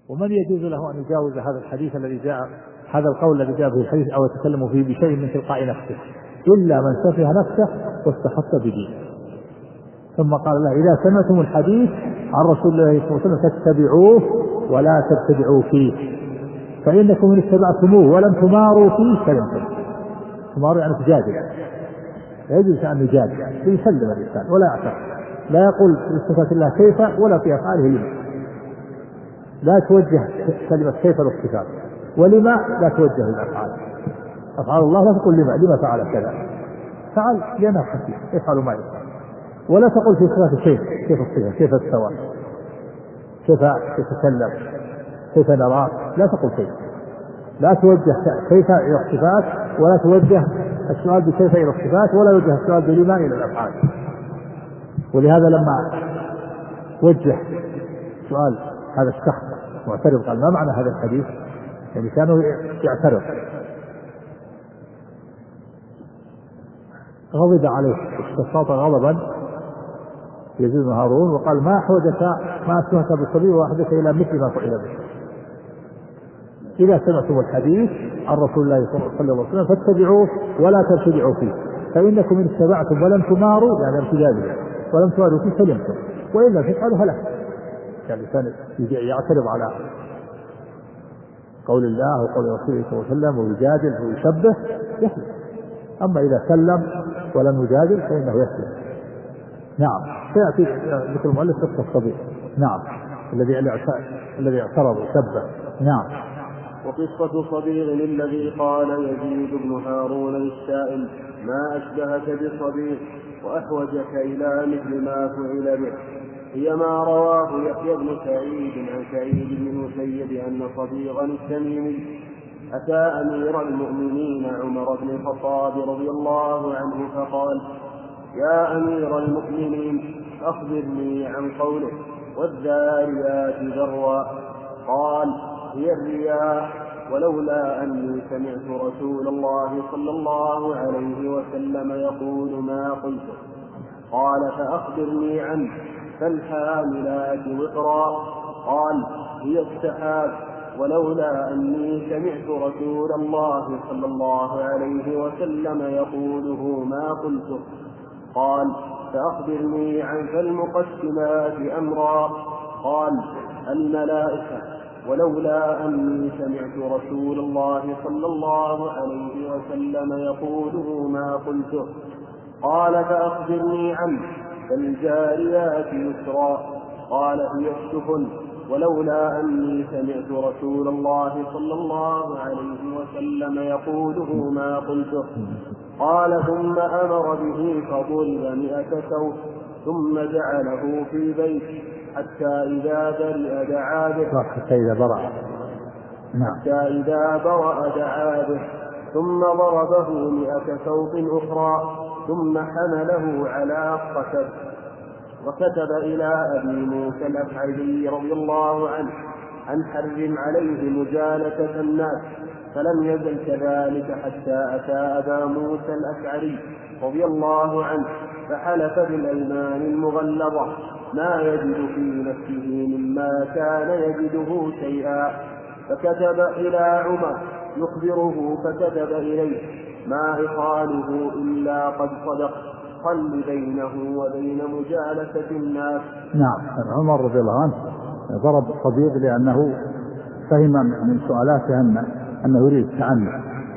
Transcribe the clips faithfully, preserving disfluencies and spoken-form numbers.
ومن يجوز له أن يجاوز هذا الحديث الذي جاء، هذا القول الذي جاء في الحديث أو يتكلم فيه بشيء من تلقاء نفسه، إلا من سفه نفسه واستخف بدينه. ثم قال له إذا سمعتم الحديث عن رسول الله صلى الله عليه وسلم فاتبعوه ولا تبتدعوا فيه، فإنكم إن اتبعتموه ولم تماروا فيه سلمتم. تماروا يعني تجادل، لا يجوز أن نجادل، يسلم الإنسان ولا يعترض، لا يقول في صفات الله كيف ولا في أفعاله لما. لا توجه كلمة كيف للصفات، ولما لا توجه الأفعال. أفعال الله لا تقول لما لما فعل كذا، فعل لأنه خفيف يفعل ما يفعل. ولا تقول في صفات كيف كيف الصفة كيف استوى كيف يتكلم كيف نرى، لا تقول كيف. لا توجه كيف إلى الصفات ولا توجه السؤال بكيف إلى الصفات ولا يوجه السؤال بلما إلى الأفعال. ولهذا لما وجه سؤال هذا الشخص معترض قال ما معنى هذا الحديث، يعني كانوا يعترض، غضب عليه استفاض غضبا يزيد بن هارون وقال ما حوجك ما أسمعك بالصبي وحدك إلى مثل ما فعل به. إذا سمعتم الحديث عن رسول الله صلى الله عليه وسلم فاتبعوه ولا تبتدعوا فيه، فإنكم إن اتبعتم ولم تماروا يعني ارتدادوا ولم تماروا فيه سلمتم، وإلا تفعلوا هلك. يعني الإنسان يعترض على قول الله وقول رسوله صلى الله عليه وسلم ويجادل ويشبه يحلف. أما إذا سلم ولم يجادل فإنه يسلم. نعم. سيأتي مثل المؤلف قصة الصبي. نعم. الذي الذي اعترض وشبه. نعم. وقصة صبيغ الذي قال يزيد بن هارون للسائل ما أشبهك بصبيغ وأحوجك إلى مثل ما فعل به، هي ما رواه يحيى بن سعيد عن سعيد بن المسيب أن صبيغا التميمي أتى أمير المؤمنين عمر بن الخطاب رضي الله عنه فقال يا أمير المؤمنين أخبرني عن قوله والذاريات ذروا، قال هي الرياح، ولولا أني سمعت رسول الله صلى الله عليه وسلم يقول ما قلته. قال فأخبرني عنه. فالحاملات وقرا، قال هي السحاب، ولولا أني سمعت رسول الله صلى الله عليه وسلم يقوله ما قلته. قال فأخبرني عن فالمقسمات أمرا، قال الملائكة، ولولا أني سمعت رسول الله صلى الله عليه وسلم يقوله ما قلته. قال فأخبرني عنه. فالجاريات يسرا، قال هي السفن، ولولا أني سمعت رسول الله صلى الله عليه وسلم يقوله ما قلته. قال ثم أمر به فضرب مئة سوط ثم جعله في بيت حتى إذا برئ دعا به حتى إذا برأ حتى إذا برأ دعا به ثم ضربه مئة سوط أخرى ثم حمله على قتب. وكتب إلى أبي موسى الأشعري رضي الله عنه أن حرم عليه مجالسة الناس، فلم يزل كذلك حتى أتى أبا موسى الأشعري رضي الله عنه فحلف بالأيمان المغلظة ما يجد في نفسه مما كان يجده شيئا، فكتب إلى عمر يخبره فكتب إليه ما إخاله إلا قد صدق، خل بينه وبين مجالسة الناس. نعم. عمر رضي الله عنه ضرب الصبيغ لأنه فهم من سؤالاته أنه يريد التعنت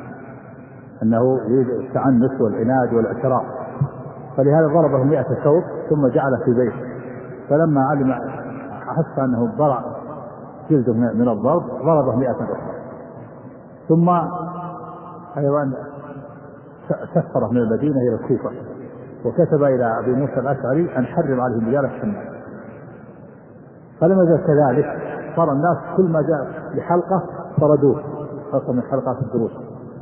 أنه يريد التعنت والعناد والاعتراض، فلهذا ضربه مئة سوط ثم جعله في بيته. فلما علم أحس أنه برع جلده من الضرب ضربه مئة أخرى، ثم أيضا سفره من المدينة إلى الكوفة وكتب إلى أبي موسى الأشعري أن حرم عليه مجالسة الناس. فلما جاء كذلك صار الناس كل ما جاء لحلقة طردوه، خاصة من حلقات الدروس،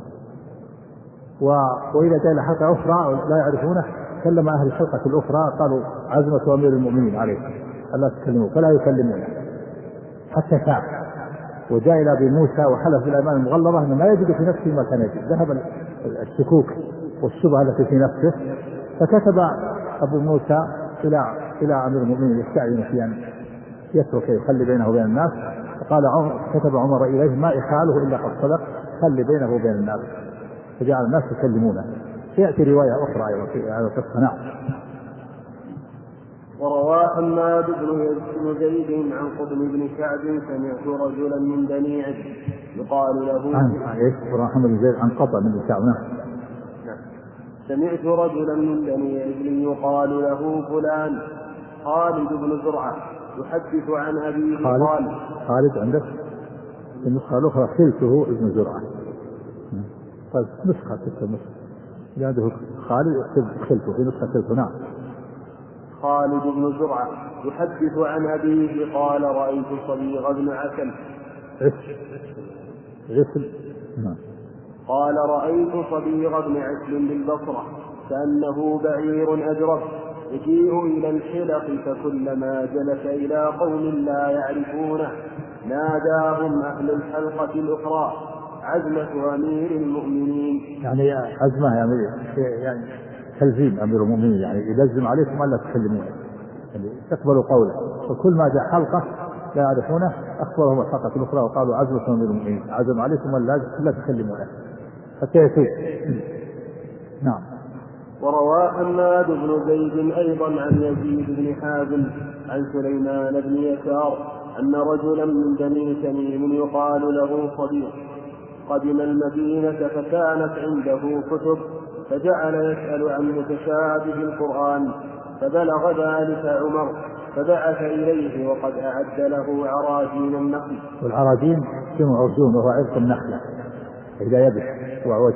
و... وإذا جاء لحلقة أخرى لا يعرفونه كلم أهل الحلقة الأخرى قالوا عزمة أمير المؤمنين عليه ألا تكلموا، فلا يكلمونه حتى تاب. وجاء إلى أبي موسى وحلف بالأيمان المغلظة أنه ما يجد في نفسه ما كان يجد، ذهب الشكوك والشبهة التي في نفسه، فكتب أبو موسى إلى إلى أمير المؤمنين يستعين في أن يترك يخلي بينه وبين الناس، فقال عمر كتب عمر إليه ما إحاله إلا قد صدق خلي بينه وبين الناس، فجعل الناس يكلمونه. يأتي رواية أخرى أيضا في هذا القصة. نعم. وروى حماد بن زيد عن قطن بن كعب سمعت رجلا من بني عد يقال له عن ايش؟ محمد بن زيد عن قطن بن كعب. سمعت رجلا من بني عد يقال له فلان خالد بن زرعة يحدث عن أبيه قال خالد عندك في النسخة الأخرى خلته ابن زرعة. طيب نسخة تلك النسخة عنده خالد خلته في نسخة خلته. نعم. خالد بن زرعة يحدث عن أبيه قال رأيت صبيغ بن عسل عسل قال رأيت صبيغ بن عسل بالبصرة كأنه بعير أجرب يجيء إلى الحلق فكلما جلس إلى قوم لا يعرفونه ناداهم أهل الحلقة الأخرى عزمة أمير المؤمنين. يعني عزمة يعني يعني تلزيم أمير المؤمنين، يعني يلزم عليكم ألا تكلمونه، يعني تقبلوا قوله. وكل ما جاء حلقة لا يعرفونه أخبرهم الحلقة الأخرى وقالوا عزمة أمير المؤمنين عزم عليكم ألا تكلمونه حتى يتوب. نعم. وروى حماد بن زيد أيضا عن يزيد بن حازم عن سليمان بن يسار أن رجلا من بني تميم يقال له صديق قدم المدينة فكانت عنده كتب فجعل يسأل عن متشابه القرآن فبلغ ذلك عمر فبعث إليه وقد أعد له عراجين النخل. والعراجين جمع عرجون وهو عرق النخلة إذا يبس وعوج.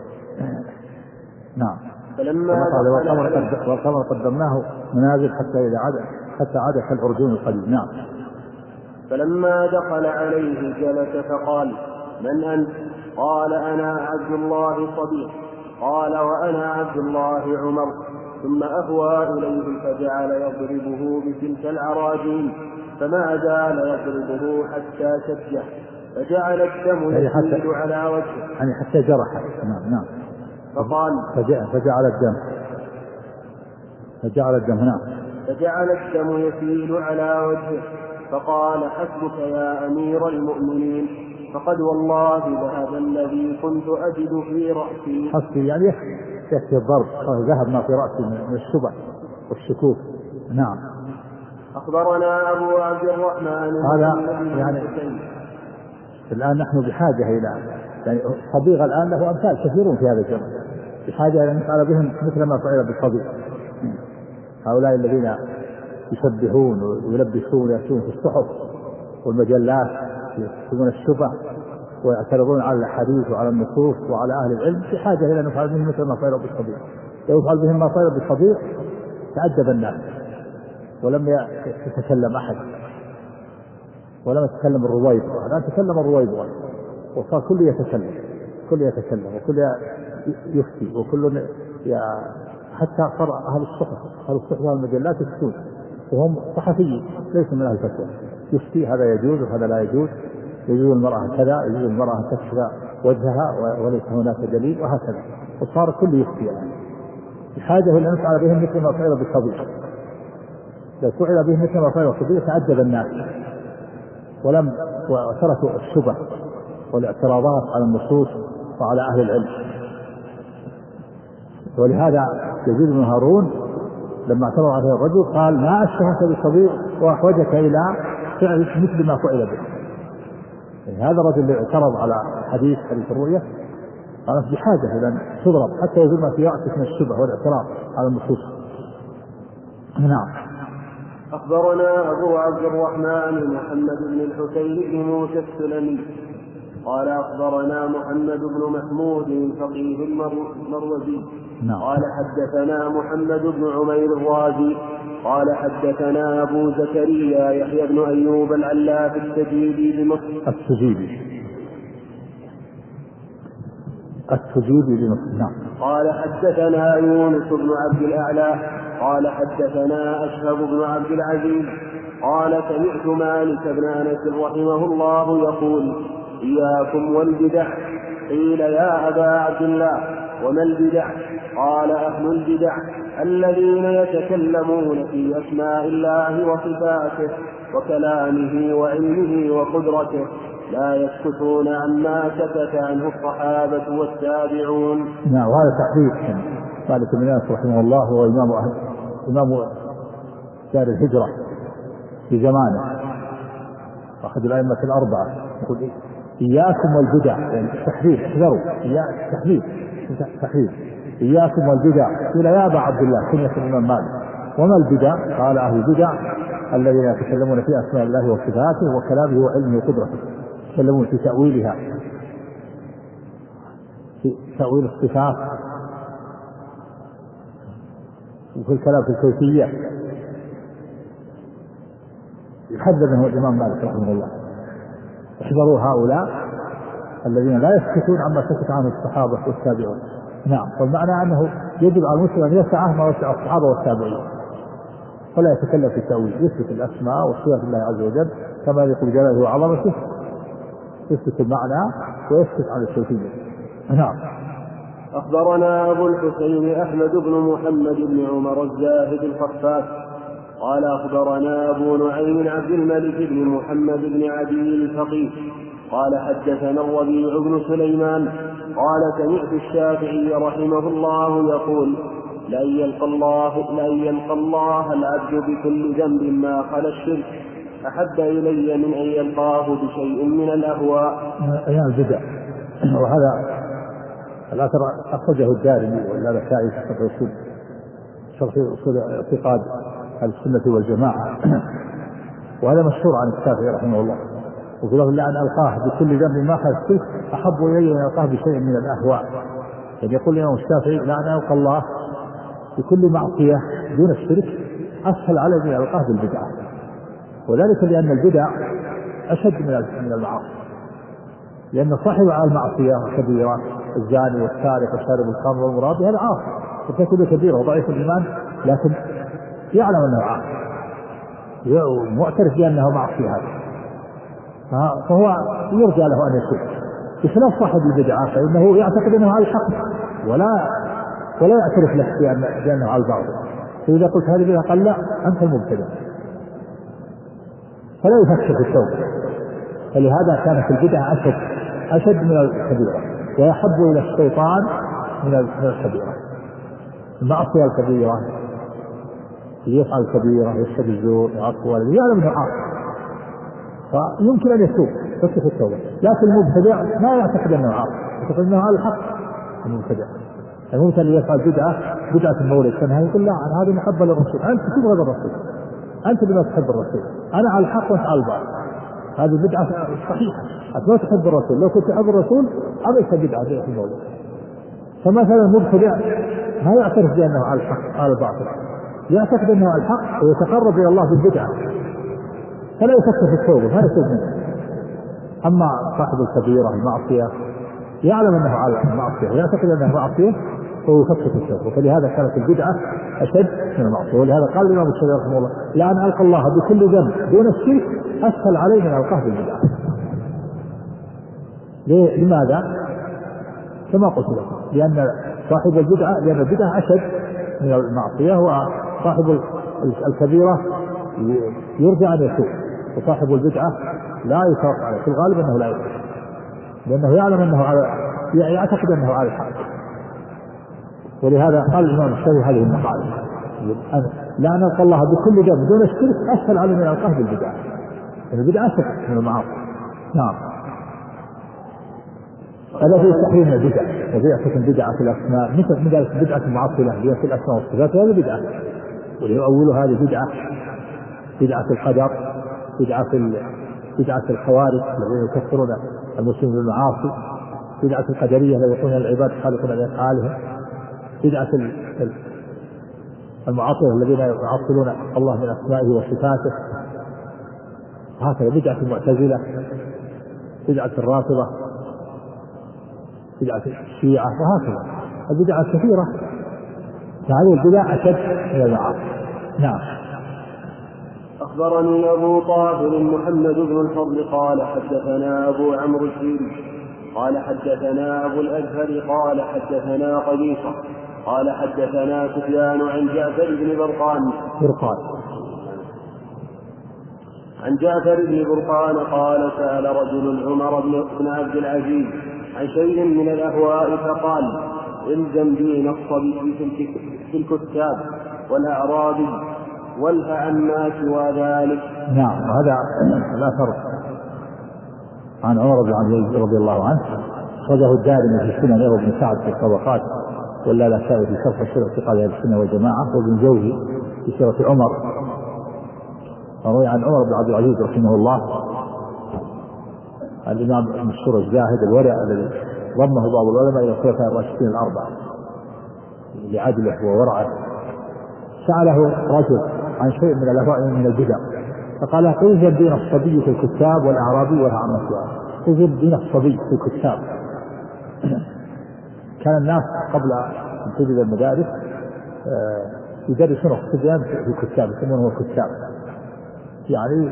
نعم. فلما والقمر قدمناه منازل حتى إذا عاد حتى عاد كالعرجون القديم. نعم. فلما دخل عليه جلس فقال من أنت؟ قال أنا عبد الله صديق. قال وأنا عبد الله عمر. ثم أهوى إليه فجعل يضربه بتلك العراجين فما زال يضربه حتى شجه فجعل الدم يسيل على وجهه يعني حتى جرحه. نعم. نعم. فقال فجعل الدم فجعل الدم نعم فجعل الدم يسيل على وجهه فقال حسبك يا أمير المؤمنين فقد والله ذهب الذي كنت أجد في رأسي. حسبي يعني يكفي الضرب ذهب ما في رأسي من الشبع والشكوك. نعم. أخبرنا أبو عبد الرحمن هذا يعني الآن نحن بحاجة إلى يعني صبيغ الآن له أمثال كثيرون في هذا الزمن بحاجة إلى أن نفعل بهم مثل ما فعل بالصبيغ. هؤلاء الذين يشبهون ويلبسون ويأتون في الصحف والمجلات يكتبون الشبه ويعترضون على الحديث وعلى النصوص وعلى أهل العلم بحاجة إلى أن نفعل بهم مثل ما فعل بالصبيغ. لو يفعل بهم ما فعل بالصبيغ تعجب الناس ولم يتكلم أحد ولم يتكلم الرويبضة. الآن تكلم الرويبضة وصار كل يتكلم كل يتكلم وكل يفتي وكل حتى صار أهل الصحف أهل الصحف والمجلات يفتون وهم صحفيين ليس من أهل الفتوى يفتي هذا يجوز وهذا لا يجوز يجوز المرأة كذا يجوز المرأة تكشف وجهها وليس هناك دليل وهكذا وصار كل يفتي يعني بحاجة إلى أن نفعل بهم مثل ما فعل بالصبيغ. لو فعل بهم مثل ما فعل بالصبيغ تعجب الناس ولم وتركوا الشبه والاعتراضات على النصوص وعلى أهل العلم. ولهذا يزيد بن هارون لما اعترض عليه الرجل قال ما أشبهك بالصبيغ وأحوجك إلى فعل مثل ما فعل به. يعني هذا الرجل اللي اعترض على حديث حديث الرؤية قالت بحاجة إلى أن تضرب حتى يزول ما في رأسك من الشبه والاعتراض على النصوص. نعم. أخبرنا أبو عبد الرحمن محمد بن الحسين بن موسى السلمي قال أخبرنا محمد بن محمود الفقيه المروزي قال حدثنا محمد بن عمير الرازي قال حدثنا أبو زكريا يحيى بن أيوب العلاف السجيبي بمصر السجيبي السجيبي بمصر. نعم. قال حدثنا يونس بن عبد الأعلى قال حدثنا أشهب بن عبد العزيز قال سمعت مالك بن أنس رحمه الله يقول إياكم والبدع. قيل يا أبا عبد الله وما البدع؟ قال أهل البدع الذين يتكلمون في أسماء الله وصفاته وكلامه وعلمه وقدرته لا يسكتون عما سكت عنه الصحابة والتابعون. نعم، وهذا تحديث مالك بن أنس رحمه الله، هو إمام أهل إمام دار الهجرة في زمانه، أحد الأئمة الأربعة، يقول إياكم والبدع، يعني تحذير، احذروا، تحذير تحذير إياكم والبدع. قيل يا أبا عبد الله كنية الإمام مالك، وما البدع؟ قال أهل البدع الذين يتكلمون في أسماء الله وصفاته وكلامه وعلمه وقدرته، يتكلمون في تأويلها، في تأويل الصفات، وفي الكلام في الكيفية. يحذر منه الإمام مالك رحمه الله. احذروا هؤلاء الذين لا يسكتون عما سكت عنه الصحابة والتابعون. نعم، والمعنى أنه يجب على المسلم أن يسعه ما وسع الصحابة والتابعين، ولا يتكلم في التأويل، يثبت الأسماء وصفات الله عز وجل كما يقول جلاله وعظمته، يثبت المعنى ويسكت عن الكيفية. نعم. أخبرنا أبو الحسين أحمد بن محمد بن عمر الزاهد الخفاف قال أخبرنا أبو نعيم عبد الملك بن محمد بن عدي الفقيه قال حدثنا الربيع بن سليمان قال سمعت الشافعي رحمه الله يقول لأن يلقى الله, لأن يلقى الله العبد بكل ذنب ما خلا الشرك أحب إلي من أن يلقاه بشيء من الأهواء. أيام البدع. وهذا الأثر أخرجه الدارمي والنسائي في شرح أصول شرح أصول اعتقاد أهل السنة والجماعة، وهذا مشهور عن الشافعي رحمه الله. وفي لفظ أن ألقاه بكل ذنب ما خلا الشرك أحب إلي أن يلقاه بشيء من الأهواء. يعني يقول الإمام الشافعي لأن ألقى الله بكل معصية دون الشرك أسهل علي من ألقاه بالبدعة، وذلك لأن البدع أشد من المعاصي، لأن صاحب المعصية الكبيرة الزاني والسارق وشارب الخمر والمرابي هذا عاصي وكتب كبيرة وضعيف الإيمان، لكن يعلم أنه عاصي ومعترف بأنه معصية هذا، فهو يرجى له أن يتوب. بخلاف صاحب البدعة فإنه يعتقد أنه على الحق ولا ولا يعترف له بأنه على الباطل، فإذا قلت هذه البدعة قال لا أنت المبتدع، فلا يفكر في التوبة. فلهذا كانت البدعة أشد أشد من الكبيرة، ويحب إلى الشيطان من الكبيرة. المعصية الكبيرة اللي يفعل الكبيرة يشهد الزور يعصي والديه يعلم أنه عاصي فيمكن أن يتوب يفكر في التوبة، لكن المبتدع ما يعتقد أنه عاصي، يعتقد أنه على الحق. المبتدع المبتدع اللي يفعل بدعة بدعة المولد كان يقول لا أنا هذه محبة للرسول، أنت تبغض الرسول، أنت بما تحب الرسول، أنا على الحق وأنت على الباطل. هذه بدعة صحيحة، أنت ما تحب الرسول، لو كنت تحب الرسول عملت بدعة في المولد. فمثلا المبتدع ما يعترف بأنه على الحق على الباطل، يعتقد أنه على الحق ويتقرب إلى الله بالبدعة، فلا يفكر في التوبة، هذا شيء منه. أما صاحب الكبيرة المعصية يعلم أنه على المعصية ويعتقد أنه معصية فهو يفكر في التوبة، فلهذا كانت البدعة أشد من المعصية. ولهذا قال الإمام الشافعي رحمه الله لا أن ألقى الله بكل ذنب دون الشرك أسهل علي من ألقاه بالبدعة. لماذا؟ كما قلت لكم، لأن صاحب البدعة لأن البدعة أشد من المعصية، وصاحب الكبيرة يرجى أن يتوب، وصاحب البدعة لا يتوقع عليه في الغالب أنه لا يتوب، لأنه يعلم أنه على يعتقد أنه على الحق. ولهذا قال الإمام الشافعي هذه المقالة لا نلقى الله بكل ذنب دون الشرك أسهل على من ألقاه بالبدعة، يعني البدعة أسهل من المعاصي. نعم. هذا في تحريم البدع، وبيعتكم بدعة في الأسماء مثل من ذلك بدعة المعطلة اللي في الأسماء والصفات، هذه بدعة، والأول هذه بدعة بدعة القدر، بدعة بدعة الخوارج الذين يكفرون المسلمين بالمعاصي، بدعة القدرية الذين يقولون العباد خالقون لأفعالهم، بدعة المعطلة الذين يعطلون الله من أسمائه وصفاته، هكذا بدعة المعتزلة، بدعة الرافضة، بدعة الشيعة، وهكذا البدعة كثيرة، فهذه البدع أشد من المعاصي. نعم. أخبرني أبو طاهر محمد بن الفضل قال حدثنا أبو عمرو الشيري قال حدثنا أبو الأزهر قال حدثنا قبيصة قال حدثنا سفيان عن جعفر بن برقان برقان عن جعفر بن برقان قال سأل رجل عمر بن عبد العزيز عن شيء من الأهواء فقال الزم دين الصبي في الكتاب والأعرابي والها عما سوى ذلك. نعم. هذا الأثر عن عمر بن عبد العزيز رضي الله عنه أخرجه الدارمي في السنن وابن سعد في الطبقات واللالكائي في شرح الشرع اعتقاد أهل السنة والجماعة وابن جوزي في سيرة عمر. وروي عن عمر بن عبد العزيز رحمه الله الإمام المشهور الزاهد الورع الذي ضمه بعض العلماء إلى الخلفاء الراشدين الأربعة لعدله وورعه. سأله رجل عن شيء من الأهواء من البدع فقال الزم دين الصبي في الكتاب والأعرابي والها عما سواه. الزم دين الصبي في الكتاب. كان الناس قبل أن تجد المدارس يدرسون الصبيان في الكتاب يسمونه الكتاب، يعني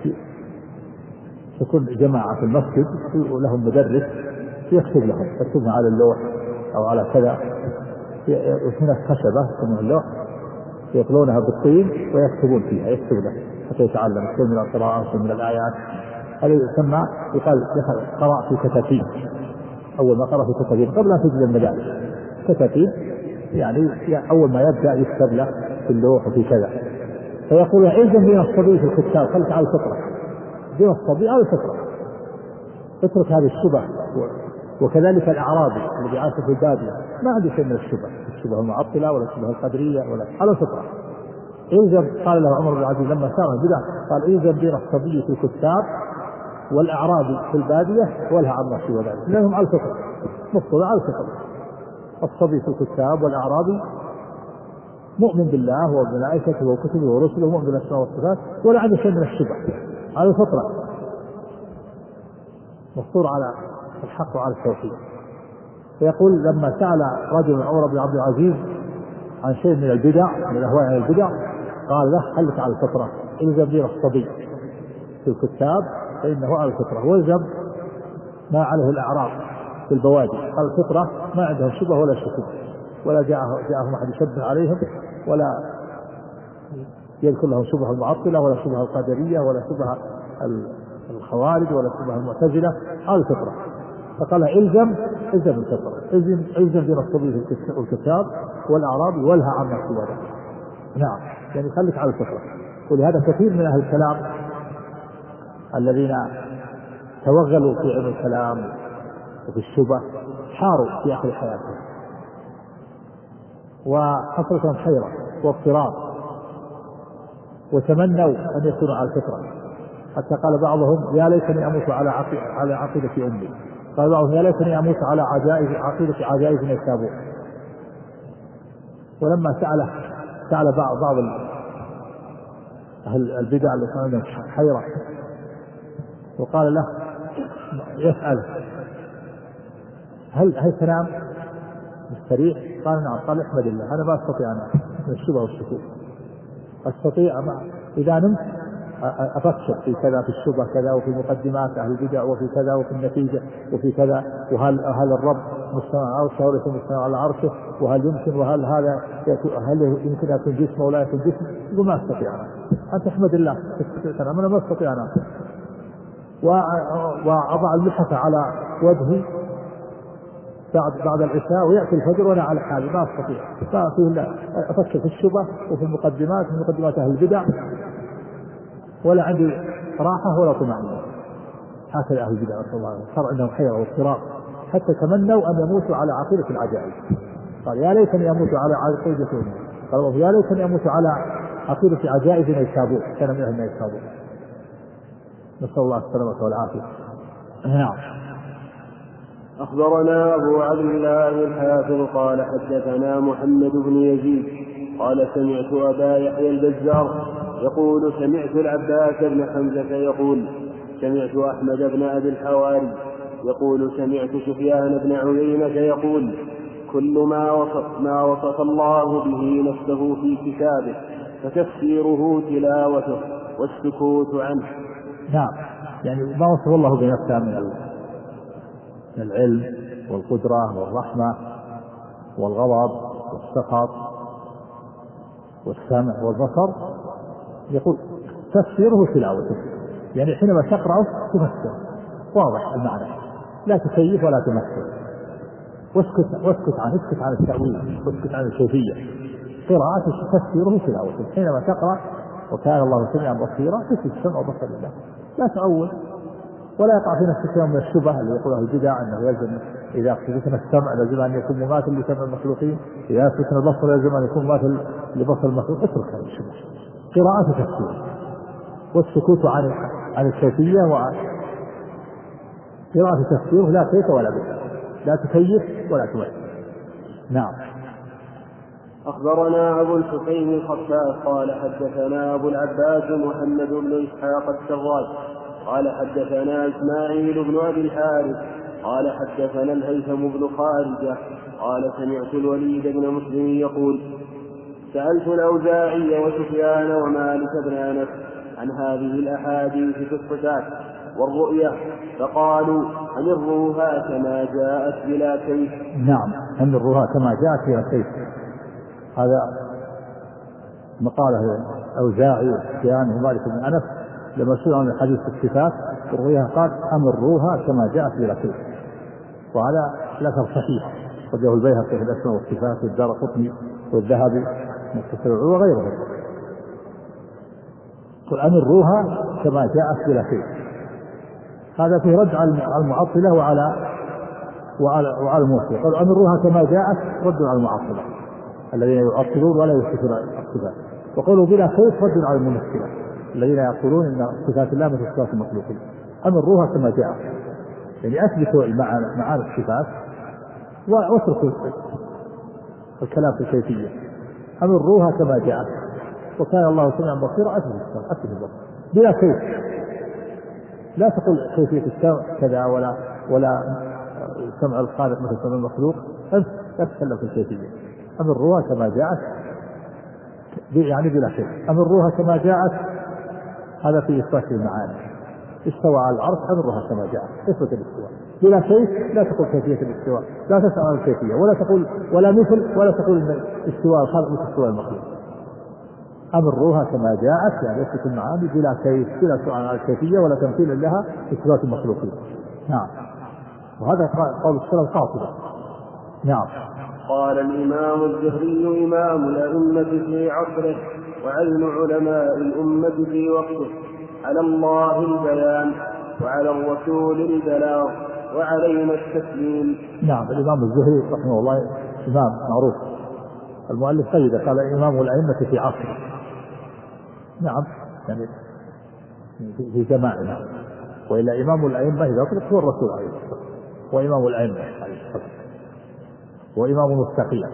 تكون جماعة في المسجد ولهم مدرس يكتب لهم يكتبها على اللوح أو على كذا، هنا خشبة يسمونها اللوح يقلونها بالطين ويكتبون فيها يكتب له حتى يتعلم شيء من القراءة وشيء من الآيات. هذا يسمى يقال قراء في كتاتيب. أول ما قرأ في كتاتيب قبل أن تجد المدارس كتاتيب يعني أول ما يبدأ يكتب له في اللوح وفي كذا. فيقول إذن دين الصبي في الكتاب خلك على الفطرة، دين الصبي على الفطرة، اترك هذه الشبه. وكذلك الأعرابي الذي عاش في البادية ما عنده شيء من الشبه، الشبه المعطلة ولا الشبه القدرية ولا على الفطرة. إذن قال له عمر بن العزيز لما سار البدع قال إذن دين الصبي في الكتاب والأعرابي في البادية ولها عما سوى ذلك، لأنهم على الفطرة مفطرة على الفطرة. الصبي في الكتاب والأعرابي مؤمن بالله وبملائكته وكتبه ورسله ومؤمن بالأسماء والصفات ولا عنده شيء من الشبه، على الفطرة مفطور على الحق وعلى التوحيد. فيقول لما سأل رجل عمر بن عبد العزيز عن شيء من البدع من الأهواء من البدع قال له خلك على الفطرة، إلزم دين الصبي في الكتاب فإنه على الفطرة، والزم ما عليه الأعراب في البوادي على الفطرة ما عندهم شبه ولا شكوك ولا جاءهم أحد يشبه عليهم ولا يذكر لهم شبه المعطلة ولا شبه القدرية ولا شبه الخوارج ولا شبه المعتزلة على الفطرة. فقال إلزم إلزم الفطرة، إلزم إلزم دين الصبي في الكتاب والأعراب والها عما سوى ذلك. نعم، يعني خليك على الفطرة. ولهذا كثير من أهل الكلام الذين توغلوا في علم الكلام وفي الشبه حاروا في آخر حياتهم وحصلت لهم حيرة واضطراب وتمنوا أن يكونوا على الفطرة، حتى قال بعضهم يا ليتني أموت على على عقيدة أمي، قال بعضهم يا ليتني أموت على عجائز عقيدة عجائز النيسابور. ولما سأله سأل بعض بعض أهل البدع اللي كانوا عندهم حيرة وقال له يسأل هل هل تنام مستريح؟ قال نعم. قال احمد الله أنا ما أستطيع أنا من الشبه والشكوك، أستطيع إذا نمت أفكر في كذا في الشبه كذا وفي مقدمات أهل البدع وفي كذا وفي النتيجة وفي كذا وهل هل الرب مستوى على عرشه وليس مستوى على عرشه وهل يمكن وهل هذا هل يمكن أن يكون جسم ولا يكون جسم؟ يقول ما أستطيع أنا. أنت احمد الله تنام أنا ما أستطيع أنا. وأضع المحفة على وجهي بعد بعد العشاء ويأتي الفجر وأنا على حالي ما أستطيع، فأفكر أفكر في الشبه وفي المقدمات في مقدمات أهل البدع ولا عندي راحة ولا طمأنينة. هكذا أهل البدع رسول الله صار عندهم حيرة واضطراب حتى تمنوا أن يموتوا على عقيدة العجائز. قال يا ليتني أموت على عقيدة أمي، قال يا ليتني أموت على عقيدة عجائز نيسابور، كان من أهل نيسابور. نسأل الله السلامة والعافية. نعم. أخبرنا أبو عبد الله الحافظ قال حدثنا محمد بن يزيد قال سمعت أبا يحيى البزار يقول سمعت العباس بن حمزة يقول سمعت أحمد بن أبي الحواري يقول سمعت سفيان بن عيينة يقول كل ما وصف, ما وصف الله به نفسه في كتابه فتفسيره تلاوته والسكوت عنه. نعم، يعني ما وصف الله بنفسه من العلم والقدرة والرحمة والغضب والسخط والسمع والبصر، يقول تفسيره تلاوته، يعني حينما تقرأه تفسره واضح المعنى، لا تكيف ولا تمثل، واسكت واسكت عن اسكت عن التأويل واسكت عن الكيفية. قراءة تفسيره تلاوته، حينما تقرأ وكان الله سميعا بصيرا تسكت السمع وبصر الله، لا تأول ولا يقع في نفسك من الشبهة اللي يقولها البدع انه يلزم اذا فتن السمع لازم ان يكون مماثل لسمع المخلوقين، اذا فتن البصر لازم ان يكون مماثل لبصر المخلوق. اترك هذه الشبهة، قراءة تفسير والسكوت عن عن الكيفية، وقراءة تفسيره لا كيف ولا بد، لا تكيف ولا تمثل. نعم. أخبرنا أبو الحسين الخفاف قال حدثنا أبو العباس محمد بن إسحاق السراج قال حدثنا إسماعيل بن أبي الحارث قال حدثنا الهيثم بن خارجة قال سمعت الوليد بن مسلم يقول سألت الأوزاعي وسفيان ومالك بن أنس عن هذه الأحاديث في الصفات والرؤية فقالوا أمروها كما جاءت بلا كيف. نعم، أمروها كما جاءت بلا كيف، هذا مقاله الأوزاعي وسفيان ومالك بن أنس لما سئلوا عن الحديث في الصفات والرؤية قال أمروها كما جاءت بلا كيف، وهذا الأثر صحيح وجه البيهقي في الأسماء والصفات والدارقطني والذهبي وغيره. قل أمروها كما جاءت بلا كيف، هذا فيه رد على المعطلة وعلى وعلى, وعلى الموصل. قالوا أمروها كما جاءت رد على المعطلة الذين يعطلون ولا يثبتون الصفات، وقالوا بلا كيف رد على الممثلة الذين يقولون إن صفات الله مثل صفات المخلوقين. أمروها كما جاءت، يعني أثبتوا معاني الصفات واتركوا الكلام في الكيفية. أمروها كما جاءت وكان الله سميعا بصيرا، أثبت أثبت البصر بلا كيف، لا تقل كيفية السمع كذا ولا ولا سمع الخالق مثل سمع المخلوق، أنت لا تتكلم في الكيفية. أمروها كما جاءت يعني بلا كيف. أمروها كما جاءت هذا في إثبات المعاني، استوى على العرش أمرها كما جاءت، اثبت الاستواء بلا كيف، لا تقول كيفية الاستواء، لا تسأل عن الكيفية ولا تقول ولا مثل ولا تقول ان استواء الخلق مثل استواء المخلوق. أمروها كما جاءت يعني اثبت المعاني بلا كيف، بلا سؤال عن الكيفية ولا تمثيل لها في صفات المخلوقين. نعم، وهذا قول السلف قاطبة. نعم. قال الإمام الزهري إمام الأئمة في عصره وعلم علماء الأمة في وقته، على الله البيان وعلى الرسول البلاغ وعلينا التسليم. نعم، الإمام الزهري رحمه الله إمام معروف، المؤلف قيد قال إمام الأئمة في عصره. نعم، يعني في جماعنا، وإلا إمام الأئمة إذا أطلق هو الرسول عليه الصلاة والسلام، وإمام الأئمة عليه الصلاة والسلام، وإمام مستقيم.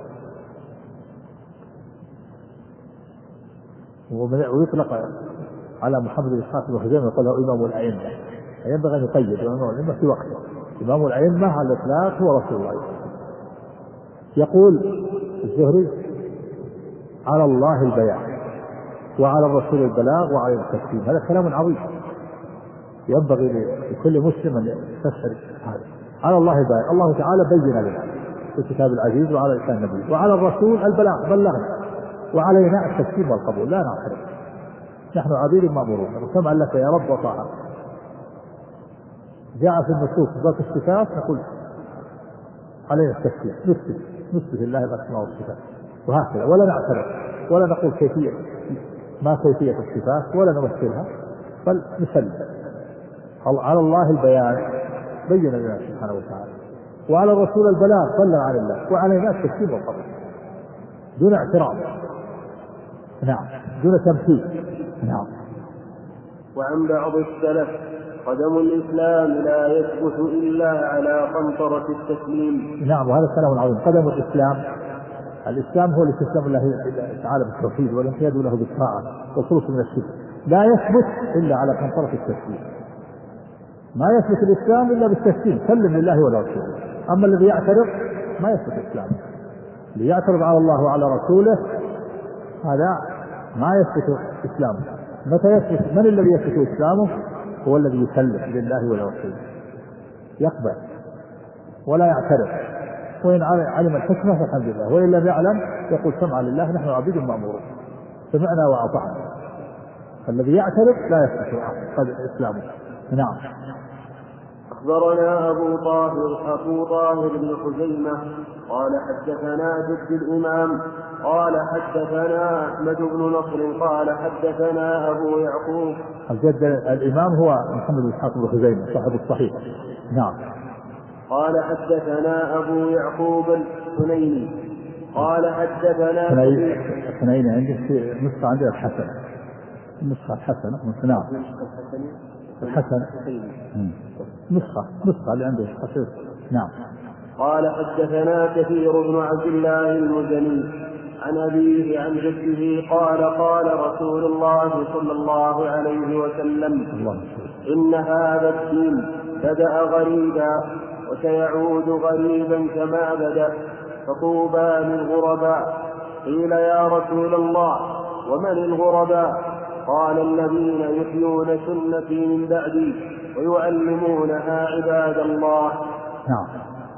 ويطلق على محمد بن إسحاق بن خزيمة يقول له إمام الأئمة، ينبغي أن يقيد إمام الأئمة في وقته. إمام الأئمة على الإطلاق هو رسول الله. يقول الزهري على الله البيان وعلى الرسول البلاغ وعلى التسليم. هذا كلام عظيم ينبغي لكل مسلم أن يستشعر هذا. على الله البيان، الله تعالى بين لنا في الكتاب العزيز وعلى لسان النبي، وعلى الرسول البلاغ بلغنا، وعلينا التسليم والقبول لا نعترض، نحن عبيد مأمورون وسمعا لك يا رب وطاعة. جاء في النصوص ذات الصفات نقول علينا التسليم، نثبت نثبت الله الأسماء والصفات وهكذا، ولا نعترض ولا نقول كيفية ما كيفية الصفات ولا نمثلها، بل نسلم. على الله البيان بين لنا سبحانه وتعالى، وعلى الرسول البلاغ بلغ عن الله، وعلينا التسليم والقبول دون اعتراض. نعم، دون تمثيل. نعم. وعن بعض السلف قدم الإسلام لا يثبت إلا على قنطرة التسليم. نعم، وهذا كلام عظيم. قدم الإسلام، الإسلام هو الاستسلام الله تعالى بالتوحيد والانقياد له بالطاعة والخلوص من الشرك، لا يثبت إلا على قنطرة التسليم. ما يثبت الإسلام إلا بالتسليم، سلم لله ولرسوله. أما الذي يعترض ما يثبت الإسلام، اللي يعترض على الله وعلى رسوله هذا ما يثبت إسلامه. متى يثبت؟ من الذي يثبت إسلامه؟ هو الذي يسلم لله ولرسوله، يقبل ولا يعترض وإن علم الحكمة فالحمد لله، وإن لم يعلم يقول سمعا لله نحن عبيد مأمورون سمعنا وأطعنا. الذي يعترف لا يصلح قد إسلامه. نعم. أخبرنا أبو طاهر أبو طاهر بن خزيمة قال حدثنا جد الإمام قال حدثنا أحمد بن نصر قال حدثنا أبو يعقوب. الجد الإمام هو محمد بن إسحاق بن خزيمة صاحب الصحيح. نعم. قال حدثنا أبو يعقوب الحنيني قال حدثنا الحنيني عندي نسخة عندي الحسنة النسخة الحسنة. نعم الحسن نسخة نسخة اللي عنده حسن. نعم. قال حدثنا كثير بن عبد الله المزني عن أبيه عن جده قال قال رسول الله صلى الله عليه وسلم الله. إن هذا الدين بدأ غريبا وسيعود غريبا كما بدأ فطوبى للغرباء. قيل يا رسول الله ومن الغرباء؟ قال الذين يحيون سنتي من بعدي ويعلمونها عباد الله. نعم.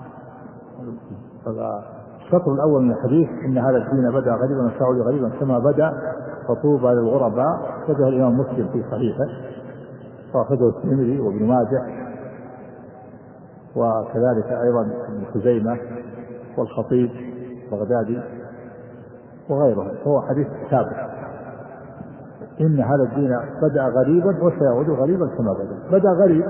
الشطر الأول من الحديث إن هذا الدين بدأ غريبا وسيعود غريبا كما بدأ فطوبى للغرباء أخرجه الإمام مسلم في صحيحه وأخرجه الترمذي وابن ماجه وكذلك أيضا ابن خزيمة والخطيب البغدادي وغيرهم. هو حديث ثابت إن هذا الدين بدأ غريبا وسيعود غريبا كما بدأ. بدأ غريب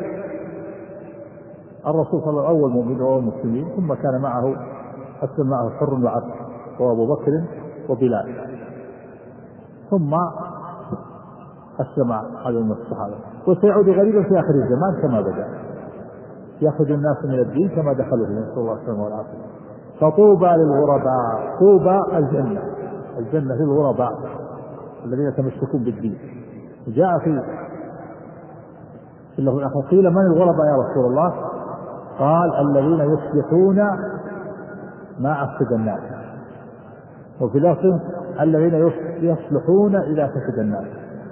الرسول صلى الله عليه وسلم أول مؤمن وأول مسلمين ثم كان معه أسلم معه حر وعبد وأبو بكر وبلال ثم أسلم هذا من الصحابة. وسيعود غريبا في آخر الزمان كما بدأ يأخذ الناس من الدين كما دخلوا فيه نسأل الله السلامة والعافية. فطوبى للغرباء. طوبى الجنة الجنة للغرباء الذين يتمسكون بالدين. جاء في اللفظ الآخر قيل من الغرباء يا رسول الله؟ قال الذين يصلحون ما أفسد الناس. وفي لفظ الذين يصلحون إذا فسد الناس.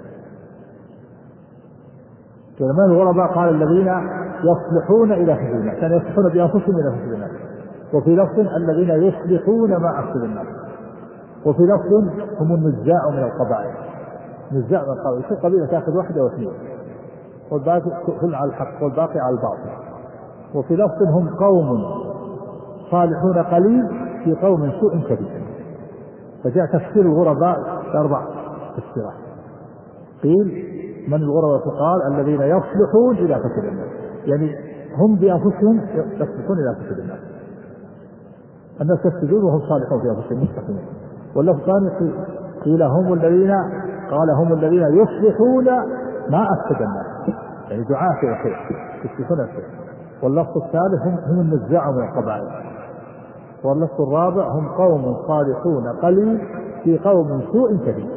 قيل من الغرباء؟ قال الذين يصلحون إذا فسد الناس كانوا يعني يصلحون بأنفسهم إذا فسد الناس. وفي لفظ الذين يصلحون ما أفسد الناس. وفي لفظ هم النزاع من القبائل. نزاع من القبائل في قبيلة تأخذ واحدة واثنين والباقي كل على الحق والباقي على الباطل. وفي لفظ هم قوم صالحون قليل في قوم سوء كبير. فجاء تفسير الغرباء بأربع تفسيرات. قيل من الغرباء؟ قال الذين يصلحون إذا فسد الناس يعني هم بأنفسهم يصلحون إذا فسد الناس. الناس يفسدون وهم صالحون في أنفسهم مستقيمون. واللفظ الثاني قيل هم الذين قال هم الذين يصلحون ما أفسد الناس يعني دعاة في الخير يصلحون الخير. واللفظ الثالث هم, هم النزاع من القبائل. واللفظ الرابع هم قوم صالحون قليل في قوم سوء كبير.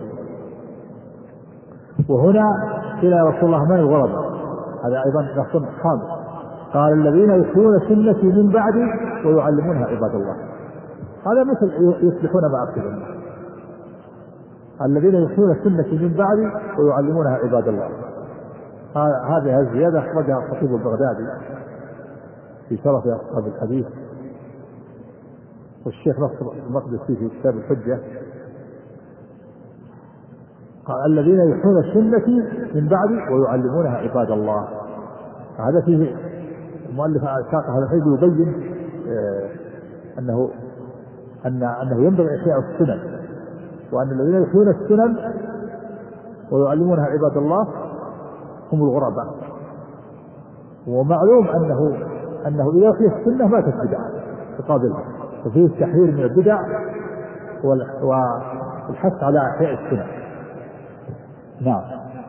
وهنا قيل يا رسول الله من الغرباء؟ هذا أيضا لفظ خامس. قال الذين يحيون سنتي من بعدي ويعلمونها عباد الله. هذا مثل يصلحون ما أفسد الناس. الذين يحيون سنتي من بعدي ويعلمونها عباد الله. هذه الزيادة أخرجها الخطيب البغدادي في شرف أصحاب الحديث والشيخ نصر المقدسي في كتاب الحجة. قال الذين يحيون سنتي من بعدي ويعلمونها عباد الله. هذا فيه المؤلف ساق هذا الحديث يبين أنه أن أنه ينبغي إحياء السنن وأن الذين يحيون السنن ويعلمونها عباد الله هم الغرباء. ومعلوم أنه أنه إذا فيه السنة ما تبدع تقابلها وفيه التحذير من البدع والحث على إحياء السنة. نعم.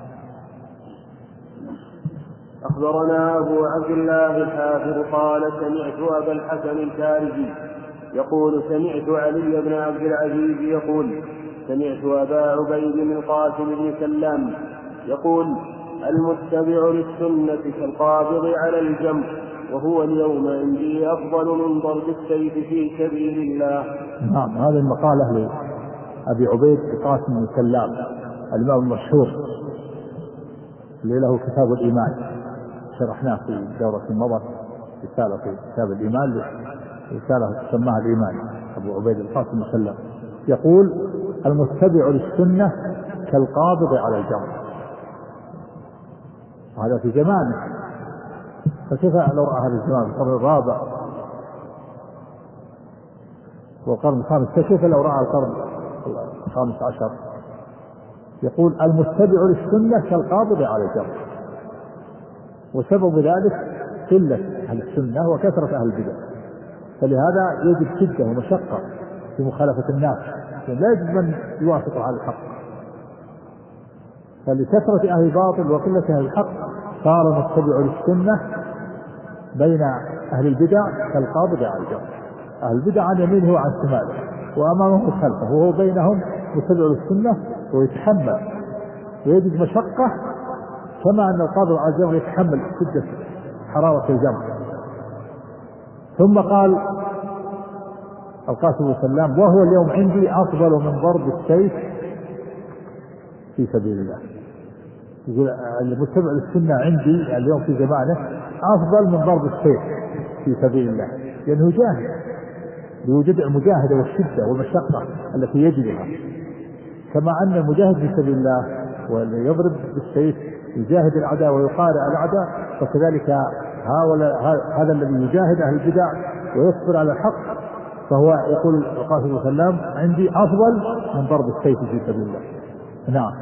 أخبرنا أبو عبد الله الحافظ قال سمعت أبا الحسن الكارثي يقول سمعت علي بن عبد العزيز يقول سمعت أبا عبيد بن القاسم بن سلام يقول المتبع للسنة كالقابض على الجمر وهو اليوم عندي أفضل من ضرب السيف في سبيل الله. نعم. هذا المقالة لأبي عبيد القاسم بن سلام الإمام المشهور اللي له كتاب الإيمان شرحناه في دورة مضت رسالة في كتاب الإيمان رسالة سماها الإيمان أبو عبيد القاسم مسلم، يقول المتبع للسنة كالقابض على الجمر. هذا في زمانه، فكيف لو رأى هذا الزمان في القرن الرابع والقرن الخامس، فكيف لو رأى القرن الخامس عشر؟ يقول المتبع للسنة كالقابض على الجمر، وسبب ذلك قلة أهل السنة وكثرة أهل البدع، فلهذا يجب شدة ومشقة في مخالفة الناس، لا يجب من يوافق على الحق، فلكثرة أهل الباطل وقلة أهل الحق صار المتبع للسنة بين أهل البدع كالقابض على الجمر. أهل البدع عن يمينه وعن شماله وأمامه خلفه، وهو بينهم متبع للسنة ويتحمل ويجد مشقة، كما أن القابض على الجمر يتحمل شدة حرارة الجمر. ثم قال القاسم والسلام وهو اليوم عندي أفضل من ضرب السيف في سبيل الله. يقول المتبع للسنة عندي اليوم في زمانه أفضل من ضرب السيف في سبيل الله، لأنه جاهد بوجود المجاهدة والشدة والمشقة التي يجدها، كما أن المجاهد في سبيل الله ويضرب بالسيف يجاهد الأعداء ويقارع الأعداء، فكذلك هذا الذي يجاهد أهل البدع ويصبر على الحق فهو يقول القاسم والسلام عندي أفضل من ضرب السيف في سبيل الله. نعم.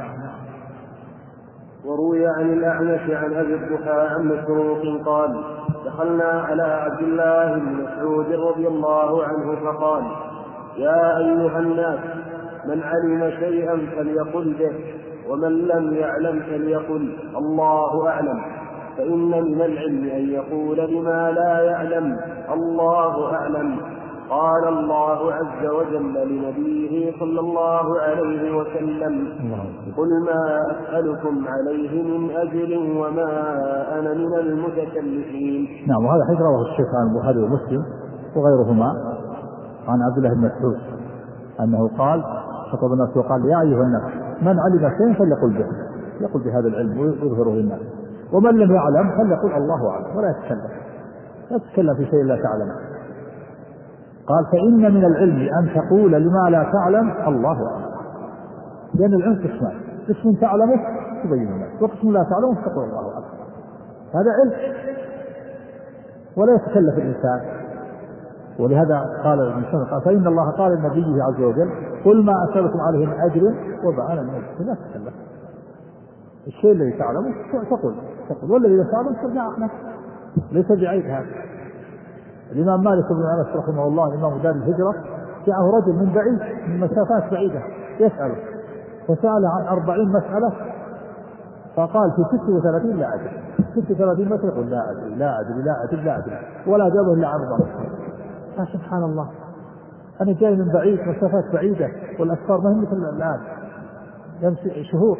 وروي عن الأعمش عن أبي الضحى عن مسروق قال دخلنا على عبد الله بن مسعود رضي الله عنه فقال يا أيها الناس من علم شيئا فليقل به ومن لم يعلم فليقل الله أعلم، فإن من العلم أن يقول لما لا يعلم الله أعلم. قال الله عز وجل لنبيه صلى الله عليه وسلم قل ما أسألكم عليه من أجر وما أنا من المتكلفين. نعم. وهذا حديث رواه الشيخ عن البخاري ومسلم وغيرهما عن عبد الله بن مسعود أنه قال خطب الناس وقال يا أيها الناس من علم شيئا فليقل به، يقول بهذا العلم ويظهره للناس، ومن لم يعلم فليقل الله أعلم، ولا يتكلم لا تتكلم في شيء لا تعلم. قال فإن من العلم أن تقول لما لا تعلم الله أعلم، لأن العلم قسمان، قسم تعلمه تبين الناس وقسم لا تعلمه تقول الله أعلم، هذا علم ولا يتكلف الإنسان. ولهذا قال الإنسان قال فإن الله قال لنبيه عز وجل قل ما أسألكم عليه من أجر وبعنا من أجر، لا تتكلف الشيء الذي تعلمه تقول تقول والذي لا تعلم ترجع أحنا، ليس بعيد هذا. الإمام مالك بن أنس رحمه الله إمام دار الهجرة جاءه رجل من بعيد من مسافات بعيدة يسأله، فسأل عن أربعين مسألة فقال في ست وثلاثين لا أدري، ست وثلاثين مسألة يقول لا أدري لا أدري لا أدري لا أدري ولا جابه إلا عن أربعة. سبحان الله، أنا جاي من بعيد مسافات بعيدة والأسفار ما هي مثل الآن يمشي شهور.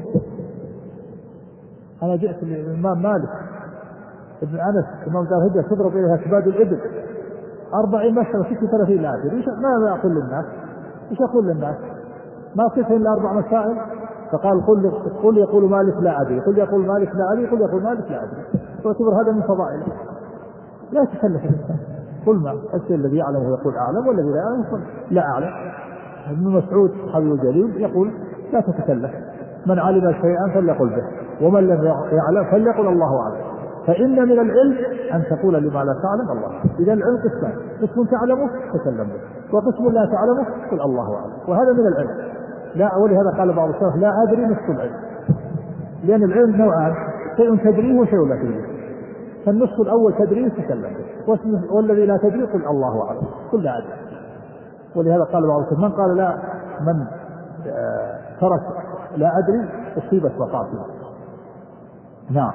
أنا جئت للإمام مالك ابن أنس إمام دار الهجرة تضرب إليها كباد الإبل أربعين مسألة ست وثلاثين لا أدري، ماذا أقول للناس؟ إيش أقول للناس؟ ما صفه إلا أربع مسائل. فقال قل, قل يقول مالك لا أدري، قل يقول مالك لا أدري، قل يقول مالك لا أدري، واعتبر هذا من فضائل. لا يتكلف الإنسان، قل ما الشيء الذي يعلمه يقول أعلم والذي لا يعلم يقول لا أعلم. ابن مسعود صحابي الجليل يقول لا تتكلف، من علم شيئا فليقل به ومن لم يعلم فليقل الله أعلم، فإن من العلم أن تقول لما لا تعلم الله. إذا العلم قسمان، قسم تعلمه تكلم به وقسم لا تعلمه قل الله أعلم، وهذا من العلم. لا ولهذا قال بعض السلف لا أدري نصف العلم، لأن العلم نوعان، شيء تدريه وشيء لا تدريه، فالنصف الأول تدريه تكلم به، والذي لا تدريه قل الله أعلم قل لا أدري. ولهذا قال بعض السلف من قال لا من ترك لا أدري أصيبت مقاصده. نعم.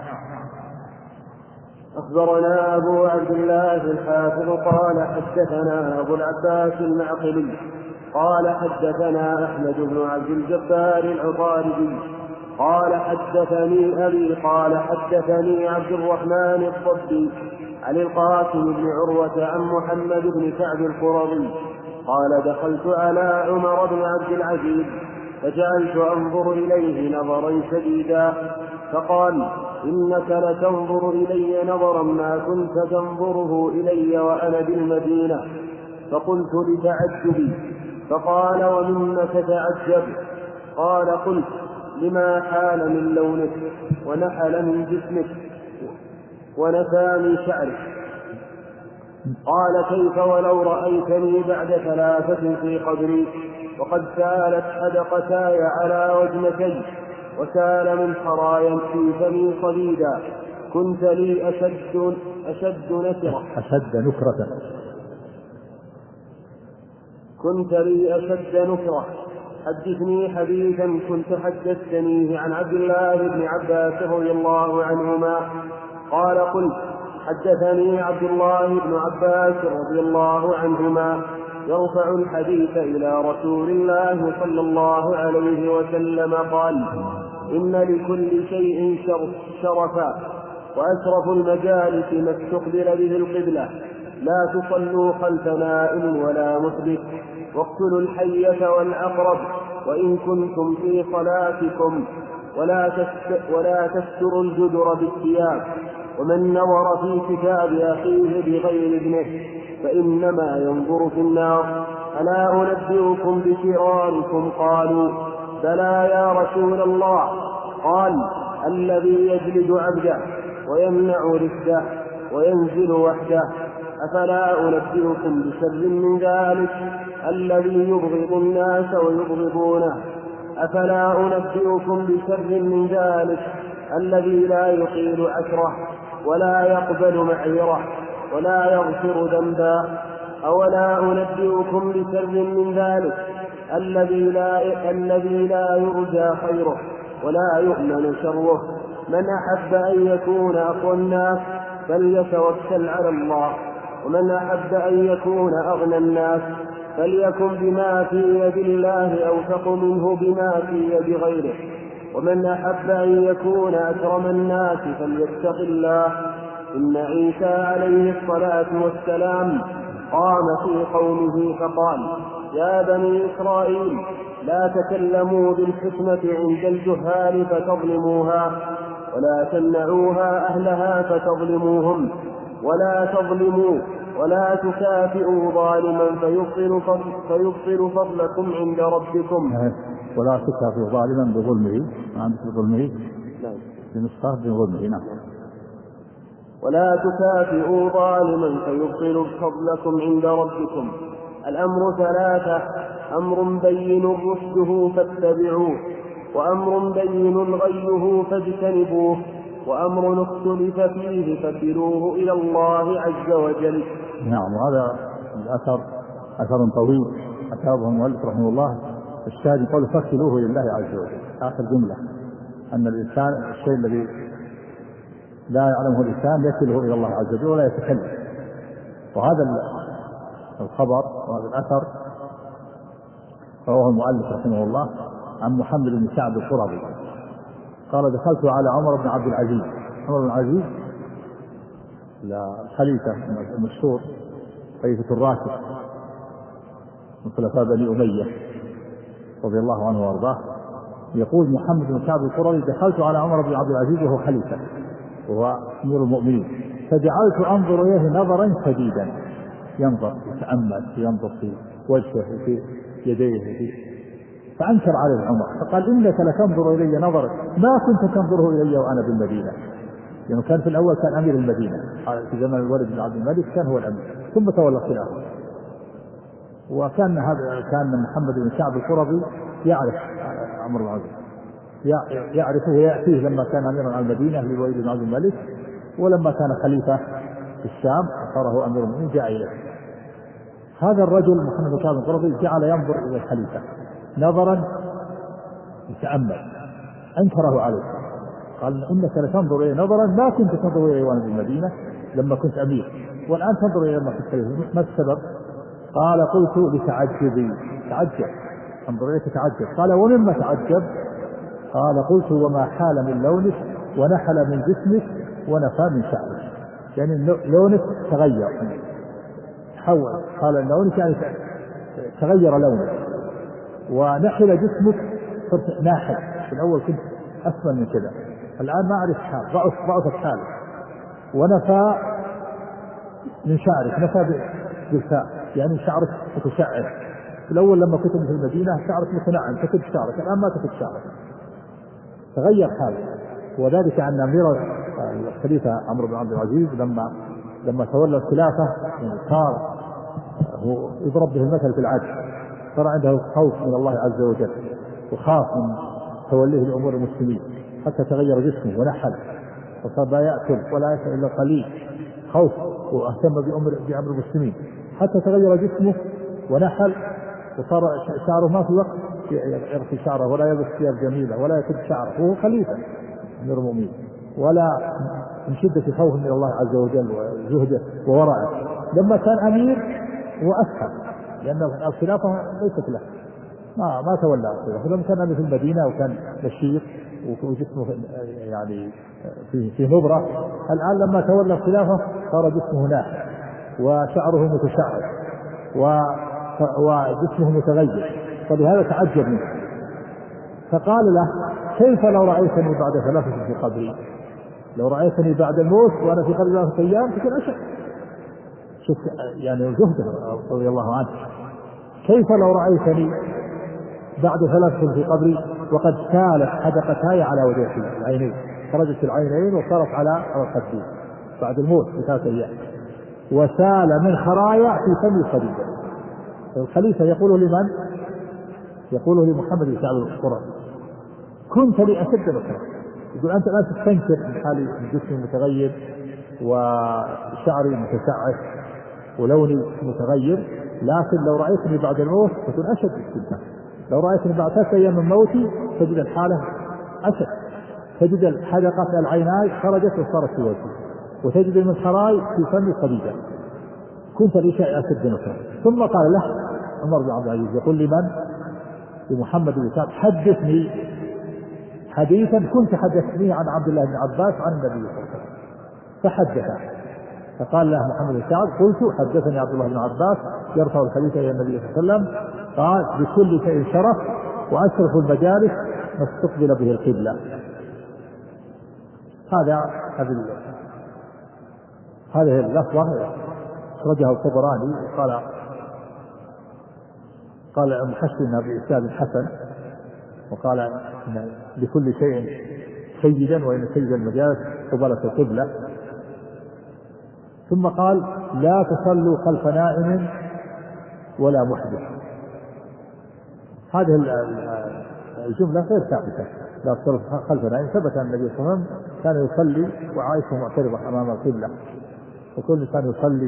أخبرنا أبو عبد الله الحافظ قال حدثنا أبو العباس المعقلي قال حدثنا أحمد بن عبد الجبار العطاردي قال حدثني أبي قال حدثني عبد الرحمن الضبي عن القاسم بن عروة عن محمد بن كعب القرظي قال دخلت على عمر بن عبد العزيز فجعلت أنظر إليه نظرا شديدا فقال إنك لتنظر إلي نظرا ما كنت تنظره إلي وأنا بالمدينة، فقلت لتعجبي، فقال ومما تتعجب؟ قال قلت لما حال من لونك ونحل من جسمك ونفى من شعرك. قال كيف ولو رأيتني بعد ثلاثة في قبري وقد سالت حدقتاي على وجنتي وسال من خرايا في فمي صديدا كنت لي أشد أشد نكرة أشد نكرة كنت لي أشد نكرة حدثني حديثا كنت حدثتنيه عن عبد الله بن عباس رضي الله عنهما. قال قلت حدثني عبد الله بن عباس رضي الله عنهما يرفع الحديث إلى رسول الله صلى الله عليه وسلم قال إن لكل شيء شرفا وأشرف المجالس ما استقبل به القبلة لا تصلوا خلف نائم ولا محدث واقتلوا الحية والعقرب وإن كنتم في صلاتكم ولا ولا تستروا الجدر بالثياب ومن نظر في كتاب أخيه بغير ابنه فإنما ينظر في النار ألا أنبئكم بشراركم؟ قالوا بلى يا رسول الله. قال الذي يجلد عبده ويمنع رفده وينزل وحده. أفلا أنبئكم بشر من ذلك الذي يبغض الناس ويبغضونه؟ أفلا أنبئكم بشر من ذلك الذي لا يقيل عشره ولا يقبل معذرة ولا يغفر ذنبا؟ أولا أنبئكم بشر من ذلك الذي لا, الذي لا يرجى خيره ولا يؤمن شره؟ من أحب أن يكون أقوى الناس فليتوكل على الله، ومن أحب أن يكون أغنى الناس فليكن بما في يد الله أوثق منه بما في يد غيره، ومن أحب أن يكون أكرم الناس فليتق الله. إن عيسى عليه الصلاة والسلام قام في قومه فقال يا بني إسرائيل لا تكلموا بالحكمة عند الجهال فتظلموها ولا تمنعوها أهلها فتظلموهم ولا تظلموا ولا تكافئوا ظالما فيبطل فضل فيبطل فضلكم عند ربكم. ولا تكافئوا ظالما بظلمه عند بظلمه بنصف بظلمه. نعم. ولا تكافئوا ظالما فيبطل فضلكم عند ربكم. الأمر ثلاثة: أمر بين رشده فاتبعوه، وأمر بين غيه فاجتنبوه، وأمر اختلف فيه فكلوه إلى الله عز وجل. نعم. وهذا الأثر أثر طويل أثابه المؤلف رحمه الله. الشاهد يقول فكلوه إلى الله عز وجل. آخر جملة أن الإنسان الشيء الذي لا يعلمه الإنسان يكله إلى الله عز وجل ولا يتكلم. وهذا الخبر وهذا الأثر رواه المؤلف رحمه الله عن محمد بن سعد القرظي قال دخلت على عمر بن عبد العزيز. عمر بن العزيز الخليفة المشهور خليفة الراشد من خلفاء بني أمية رضي الله عنه وارضاه. يقول محمد بن سعد القرظي دخلت على عمر بن عبد العزيز وهو خليفة وهو أمير المؤمنين فجعلت أنظر إليه نظرا شديدا، ينظر يتأمل ينظر في وجهه وفي يديه وفي فأنكر عليه عمر فقال إنك لتنظر إلي نظرا ما كنت تنظره إلي وأنا بالمدينة. يعني كان في الأول كان أمير المدينة في زمن الوليد بن عبد الملك كان هو الأمير ثم تولى الخلافة. وكان هذا كان محمد بن سعد القرظي يعرف عمر بن العزيز يعرفه ويأتيه لما كان أميرا على المدينة للوليد بن عبد الملك، ولما كان خليفة في الشام صاره أمير المؤمنين جاء إليه. هذا الرجل محمد بن سعد القرظي جعل ينظر إلى الخليفة نظرا يتأمل أنكره عليه قال إنك لتنظر إليه نظرا ما كنت تنظر إليه وأنا بالمدينة لما كنت أمير والآن تنظر إليه لما كنت خليفة. ما السبب؟ قال قلت لتعجبي. تعجب انظر إليك تعجب. قال ومما تعجب؟ قال قلت وما حال من لونك ونحل من جسمك ونفى من شعرك. يعني لونك تغير تحول. قال لونك يعني تغير لونك ونحل جسمك صرت ناحل. في الأول كنت أسمن من كذا الآن ما أعرف حال ضعف ضعفت حالك. ونفى من شعرك نفى بالفاء يعني شعرك متشعر. في الأول لما كنت في المدينة شعرك متنعم تكد شعرك، الآن ما تكد شعرك، تغير حالك. وذلك أن أمير الخليفة عمرو بن عبد العزيز لما لما تولى الخلافة صار هو يضرب به المثل في العدل، صار عنده خوف من الله عز وجل وخاف من توليه الأمور المسلمين، حتى تغير جسمه ونحل وصار لا يأكل ولا يأكل إلا قليل، خوف، واهتم بأمر بأمر المسلمين حتى تغير جسمه ونحل، وصار شعره ما في وقت يرخي شعره ولا يلبس ثياب جميلة ولا يكد شعره، وهو خليفة أمير المؤمنين، ولا من شدة خوف من الله عز وجل وزهده وورعه. لما كان أمير هو أسهل، لأن الخلافة ليست له، ما ما تولى الخلافة. لما كان أمير في المدينة وكان نشيط وجسمه يعني في في نبرة، الآن لما تولى الخلافة صار جسمه ناحي وشعره متشعر وجسمه متغير، فلهذا تعجب منه. فقال له: كيف لو رأيتني بعد ثلاثة في قبري؟ لو رأيتني بعد الموت وأنا في قبر ثلاثة أيام تكون أشد. شوف يعني زهده رضي الله عنه، كيف لو رأيتني بعد ثلاثة في قبري وقد سالت حدقتاي على وجهي العينين، خرجت العينين وصارت على الخدين بعد الموت بثلاثة أيام، وسال من خرايا في فم الخليفة. الخليفة يقول لمن؟ يقول لمحمد بن سعد القرظي: كنت لي أشد بكرة. يقول: أنت لا تستنكر من حالي، جسمي متغير وشعري متسعف ولوني متغير، لكن لو رأيتني بعد الموت تكون أشد استنكار. لو رأيتني بعد ثلاثة أيام من موتي تجد الحالة أشد، تجد الحدقة العيناي خرجت وصارت في وجهي، وتجد المسحراي في فم خديجة. كنت لي شيء أشد بكرة. ثم قال له عمر بن عبد العزيز يقول لمن؟ لمحمد بن سعد: حدثني حديثا كنت حدثني عن عبد الله بن عباس عن النبي صلى الله عليه وسلم. فحدثه، فقال له محمد بن سعد: قلت حدثني عبد الله بن عباس يرفع الحديث الى النبي صلى الله عليه وسلم قال: بكل شيء شرف واشرف المجالس ما استقبل به القبلة. هذا هذه هذه اللفظة أخرجها الطبراني قال قال محسن بإسناد حسن، وقال إن لكل شيء سيدا وإن سيد المجالس قبلة القبلة. ثم قال: لا تصلوا خلف نائم ولا محدث. هذه الجملة غير ثابتة، لا تصلوا خلف نائم. ثبت أن النبي صلى الله عليه وسلم كان يصلي وعائشة معترضة أمام القبلة، وكل كان يصلي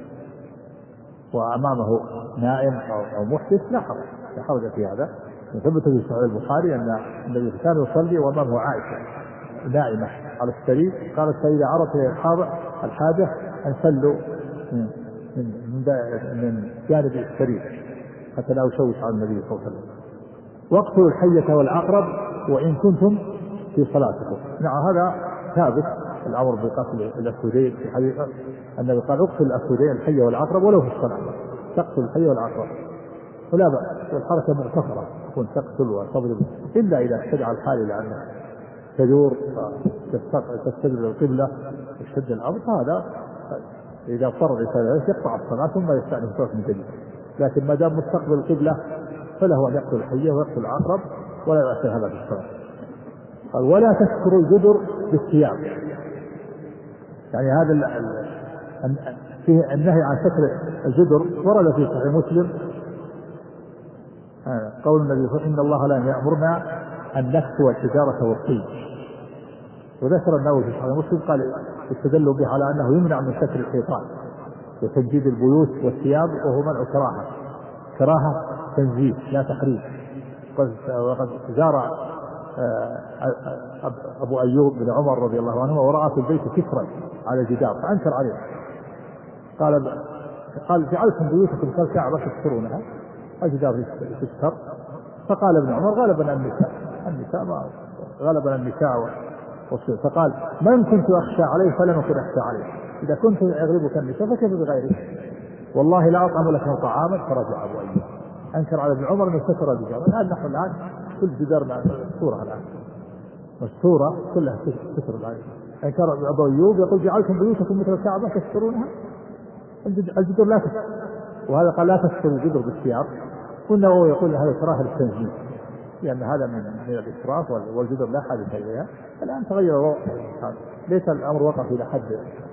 وأمامه نائم أو محدث لا حرج لا حرج في هذا. ثبت في صحيح البخاري أن النبي كان يصلي وأمامه عائشة نائمة على السرير، قالت: فإذا عرضت الحاجة أن صلوا من من من جانب السرير حتى لا يشوش على النبي صلى الله عليه وسلم. واقتلوا الحية والعقرب وإن كنتم في صلاتكم. نعم هذا ثابت، الأمر بقتل الأسودين في حديث النبي قال: اقتل الأسودين الحية والعقرب ولو في الصلاة، تقتل الحية والعقرب ولا بأس، والحركة مغتفرة تكون تقتل وتضرب، إلا إذا استدعى الحال لأنها تدور تستدبر القبلة وتشد الأمر، هذا إذا اضطر الإنسان يقطع الصلاة ثم يستأنف الصلاة من جديد. لكن ما دام مستقبل القبلة فله أن يقتل الحية ويقتل العقرب ولا يؤثر هذا في الصلاة. قال: ولا تكسروا الجدر بالثياب. يعني هذا فيه النهي عن كسر الجدر ورد في صحيح مسلم قول النبي صلى الله عليه وسلم: إن الله لا يأمرنا أن نكسو الحجارة والطين. وذكر النووي في صحيح مسلم قال استدلوا به على أنه يمنع من كسر الحيطان وتنجيد البيوت والثياب، وهو منع كراهة كراهة تنزيه لا تحريم. وقد زار أبو أيوب بن عمر رضي الله عنه ورأى في البيت كسرا على الجدار فأنكر عليه، قال قال جعلتم بيوتكم كالكعبة تكسرونها، الجدار تكسر. فقال ابن عمر: غلبنا النساء النساء ما غلبنا النساء والصور. فقال: من كنت أخشى عليه فلن أكن أخشى عليه، إذا كنت أغلبك النساء فكيف بغيرك؟ والله لا أطعم لك طعاما. فرجع أبو أيوب أنكر على ابن عمر أنه كسر الجدار. الآن نحن الآن كل جدار مستورة، الآن مستورة كلها كسر. الآن أنكر أبو أيوب يقول: جعلتم بيوتكم مثل الكعبة تكسرونها، الجدار لا تكسر وهذا قال لا تكسروا الجدر بالسياق، والنووي يقول هذا كراهة للتنزيل، لأن هذا من من الإسراف والجدر لا حاجة إليها. الآن تغير الوضع، ليس الأمر وقف إلى حد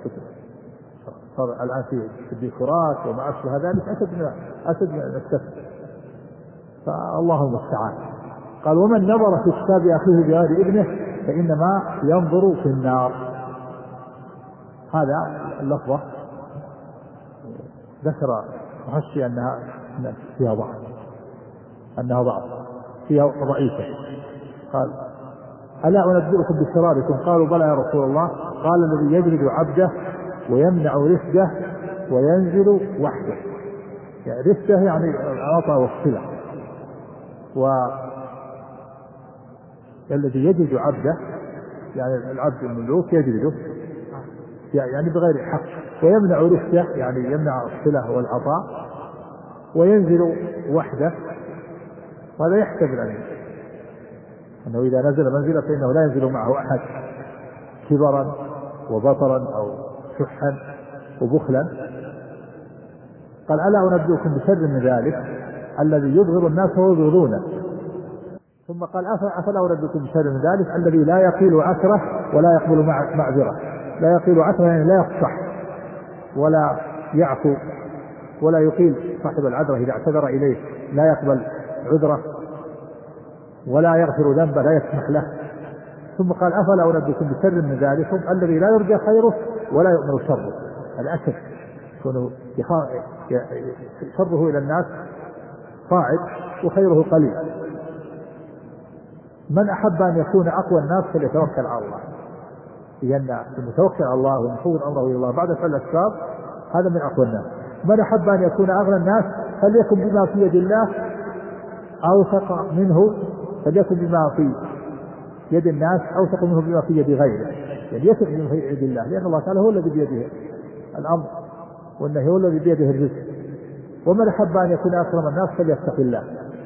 صار الآن في الديكورات وما أشبه ذلك أسد من أسد من السفر، فالله المستعان. قال ومن نظر في كتاب أخيه بغير إذنه فإنما ينظر في النار. هذا اللفظة ذكر محشي أنها فيها ضعف، أنها ضعف فيها ضعيفة. قال ألا أنبئكم بشراركم؟ قالوا بلى يا رسول الله. قال الذي يجلد عبده ويمنع رفده وينزل وحده. يعني رفده يعني العطاء والصلة، والذي يجلد عبده يعني العبد المملوك يجلده يعني بغير حق، ويمنع رفده يعني يمنع الصلة والعطاء، وينزل وحده. وهذا يحتمل أنه أنه إذا نزل منزلة فإنه لا ينزل معه أحد كبرا وبطرا أو شحا وبخلا. قال ألا أنبئكم بشر من ذلك الذي يبغض الناس ويبغضونه. ثم قال أفلا أنبئكم بشر من ذلك الذي لا يقيل عثره ولا يقبل معذرة. لا يقيل عثره يعني لا يفصح ولا يعفو ولا يقيل صاحب العذرة إذا اعتذر إليه لا يقبل عذره ولا يغفر ذنبه لا يسمح له. ثم قال أفلا أنبئكم بشر من ذلكم الذي لا يرجى خيره ولا يؤمن شره. هذا أشد، كونه شره إلى الناس صاعد وخيره قليل. من أحب أن يكون أقوى الناس فليتوكل على الله، لأن المتوكل على الله ومفوض أمره إلى الله بعد فعل الأسباب هذا من أقوى الناس. من أحب أن يكون أغنى الناس فليكن بما في يد الله أوثق منه فليكن بما في يد الناس أوثق منه بما في يد غيره، يعني يثق بما في يد الله، لأن الله تعالى هو الذي بيده الأمر وأنه هو الذي بيده الرزق. ومن أحب أن يكون أكرم الناس فليتق الله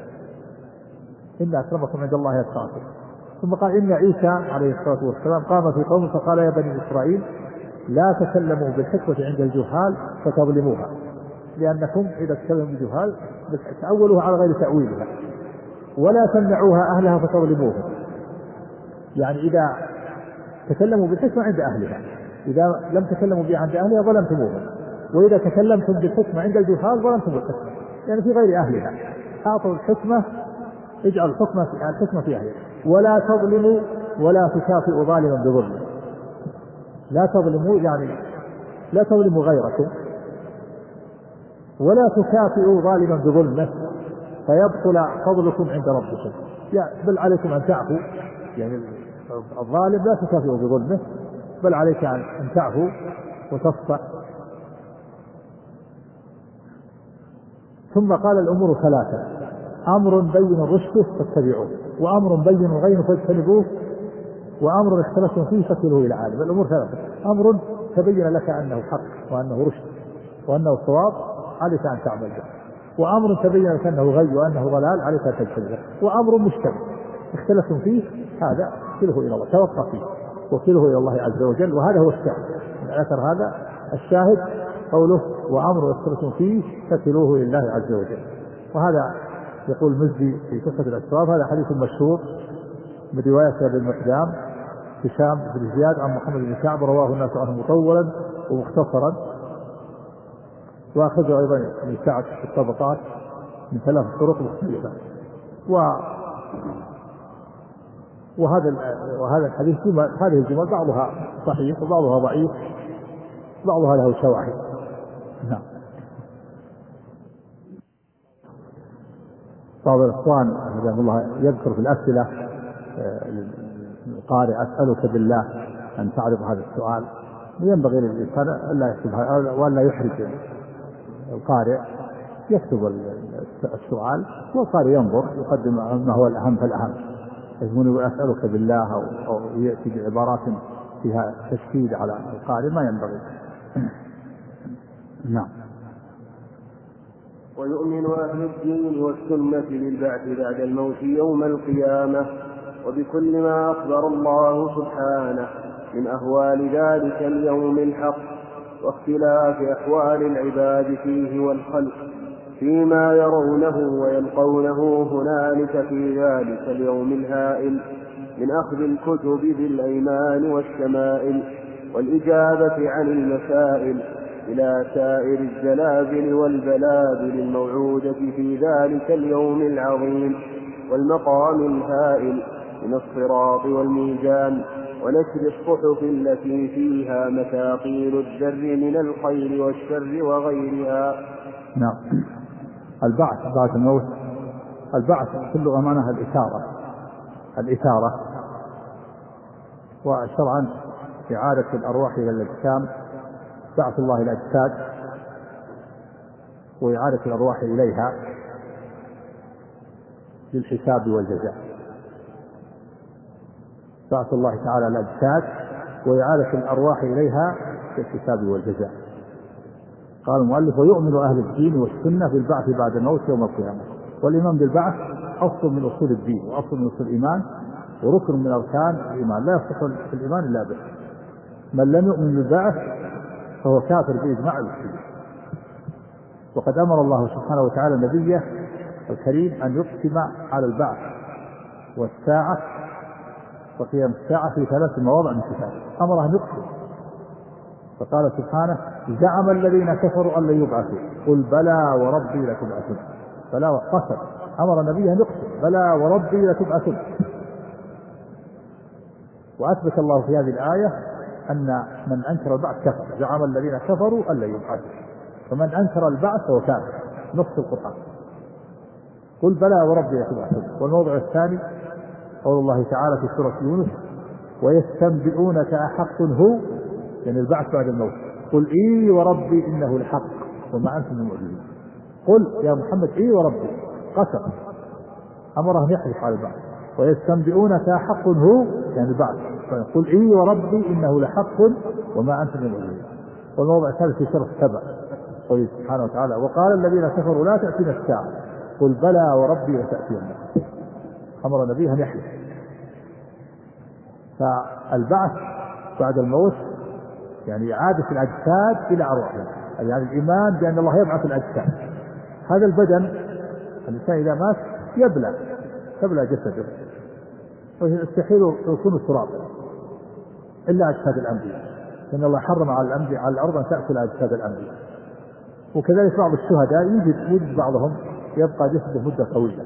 إن أكرمكم عند الله أتقاكم. ثم قال إن عيسى عليه الصلاة والسلام قام في قوم فقال يا بني إسرائيل لا تكلموا بالحكمة عند الجهال فتظلموها، لأنكم إذا تكلموا بالجهال تأولوها على غير تأويلها، ولا تمنعوها أهلها فتظلموها. يعني إذا تكلموا بالحكمة عند أهلها، إذا لم تكلموا بها عند أهلها ظلمتموها، وإذا تكلمتم بالحكمة عند الجهال ظلمتم الحكمة، يعني في غير أهلها. أعطوا الحكمة، اجعل الحكمة في الحكمة في أهلها، ولا تظلموا ولا تكافئوا ظالما بظلم. لا تظلموا يعني لا تظلموا غيركم ولا تكافئوا ظالما بظلمه فيبطل فضلكم عند ربكم. يعني بل عليكم أن تعفوا، يعني الظالم لا تكافئوا بظلمه بل عليك أن تعفوا وتصفح. ثم قال الأمور ثلاثة: أمر بين رشده فاتبعوه، وأمر بين غيره فاجتنبوه، وأمر اختلفتم فيه فكلوه إلى عالم. الأمور ثلاثة: أمر تبين لك أنه حق وأنه رشد وأنه صواب عليك أن تعمل به، وأمر تبين لك أنه غي وأنه ضلال عليك أن تجتنبه، وأمر مشتبه اختلفتم فيه هذا كله إلى الله، توقف فيه وكله إلى الله عز وجل. وهذا هو الشاهد، ذكر هذا الشاهد قوله وأمر اختلفتم فيه فكلوه لله عز وجل. وهذا يقول المزي في قصة الأسباب هذا حديث مشهور من رواية ابن المقدام هشام بن زياد عن محمد بن كعب، رواه الناس عنه مطولا ومختصرا، وأخذه أيضا من سعد في الطبقات من ثلاث طرق مختلفة. و وهذا وهذا الحديث هذه الجمل بعضها صحيح وبعضها ضعيف، بعضها له شواهد. نعم. بعض الإخوان رحمه الله يذكر في الأسئلة القارئ أسألك بالله أن تعرض هذا السؤال. ينبغي للإنسان ألا يكتب ولا يحرج القارئ، يكتب السؤال والقارئ ينظر يقدم ما هو الأهم فالأهم. يقول أسألك بالله أو, أو يأتي بعبارات فيها تشكيل على القارئ ما ينبغي. نعم. ويؤمن أهل الدين والسنة بالبعث بعد الموت يوم القيامة وبكل ما أخبر الله سبحانه من أهوال ذلك اليوم الحق، واختلاف أحوال العباد فيه والخلق فيما يرونه ويلقونه هنالك في ذلك اليوم الهائل من أخذ الكتب بالأيمان والشمائل والإجابة عن المسائل إلى سائر الزلازل والبلابل الموعودة في ذلك اليوم العظيم والمقام الهائل من الصراط والميزان ونشر الصحف التي فيها مثاقيل الذر من الخير والشر وغيرها. نعم. البعث بعد الموت، البعث كل أمانها الإثارة الإثارة وشرعا إعادة الأرواح إلى الأجسام، بعث الله الأجساد وإعادة الأرواح إليها للحساب والجزاء. بعث الله تعالى الأجساد وإعادة الأرواح إليها للحساب والجزاء. قال المؤلف: ويؤمن أهل الدين والسنة بالبعث بعد الموت يوم القيامة. والإيمان بالبعث أصل من أصول الدين وأصل من أصول الإيمان وركن من أركان الإيمان، لا يصح الإيمان إلا به. من لم يؤمن بالبعث فهو كافر بإجماع المسلمين. وقد أمر الله سبحانه وتعالى نبيه الكريم أن يقسم على البعث والساعة وقيام الساعة في ثلاث مواضع من كتابه، أمره أن يقسم. فقال سبحانه: زعم الذين كفروا أن لن يبعثوا قل بلى وربي لتبعثون. بلى وقسم، أمر نبيه أن يقسم: بلى وربي لتبعثون. وأثبت الله في هذه الآية أن من أنكر البعث كفر، زعم الذين كفروا أن لن يبعثوا، فمن أنكر البعث فهو كافر، نص القرآن. قل بلى وربي لتبعثون. والموضع الثاني قول الله تعالى في سورة يونس: ويستنبئونك أحق هو، يعني البعث بعد الموت، قل إي وربي إنه لحق وما أنتم بمعجزين. قل يا محمد إي وربي، قسم، أمره أن يحلف على البعث. ويستنبئونك أحق هو، يعني البعث، قل إي وربي إنه لحق وما أنتم بمعجزين. والموضع الثالث في سورة سبع قوله سبحانه وتعالى: وقال الذين كفروا لا تأتينا الساعة قل بلى وربي لتأتينا. أمر نبيه أن يحلف. فالبعث بعد الموت يعني إعادة الأجساد إلى أرواحهم، يعني الإيمان بأن الله يبعث الأجساد. هذا البدن الإنسان إذا مات يبلى تبلى جسده، ويستحيل يكون التراب إلا أجساد الأنبياء، لأن الله حرم على الأنبياء على الأرض أن تأكل أجساد الأنبياء. وكذلك بعض الشهداء يوجد يوجد بعضهم يبقى جسده مدة طويلة.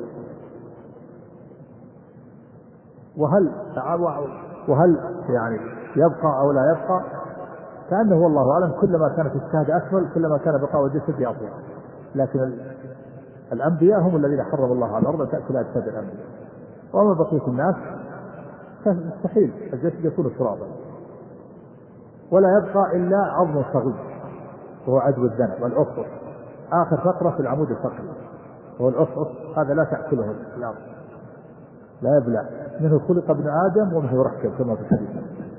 وهل وهل يعني يبقى أو لا يبقى كأنه والله أعلم، كلما كانت الشهادة أكمل كلما كان بقاء الجسد أطول. لكن الأنبياء هم الذين حرم الله على الأرض أن تأكل أجساد الأنبياء. وأما بقية الناس مستحيل الجسد يكون ترابا، ولا يبقى إلا عظم صغير وهو عدو الذنب والأصفص، آخر فقرة في العمود الفقري وهو الأصفص، هذا لا تأكله الأرض، لا يبلع، منه خلق ابن آدم ومنه يركب كما في الحديث.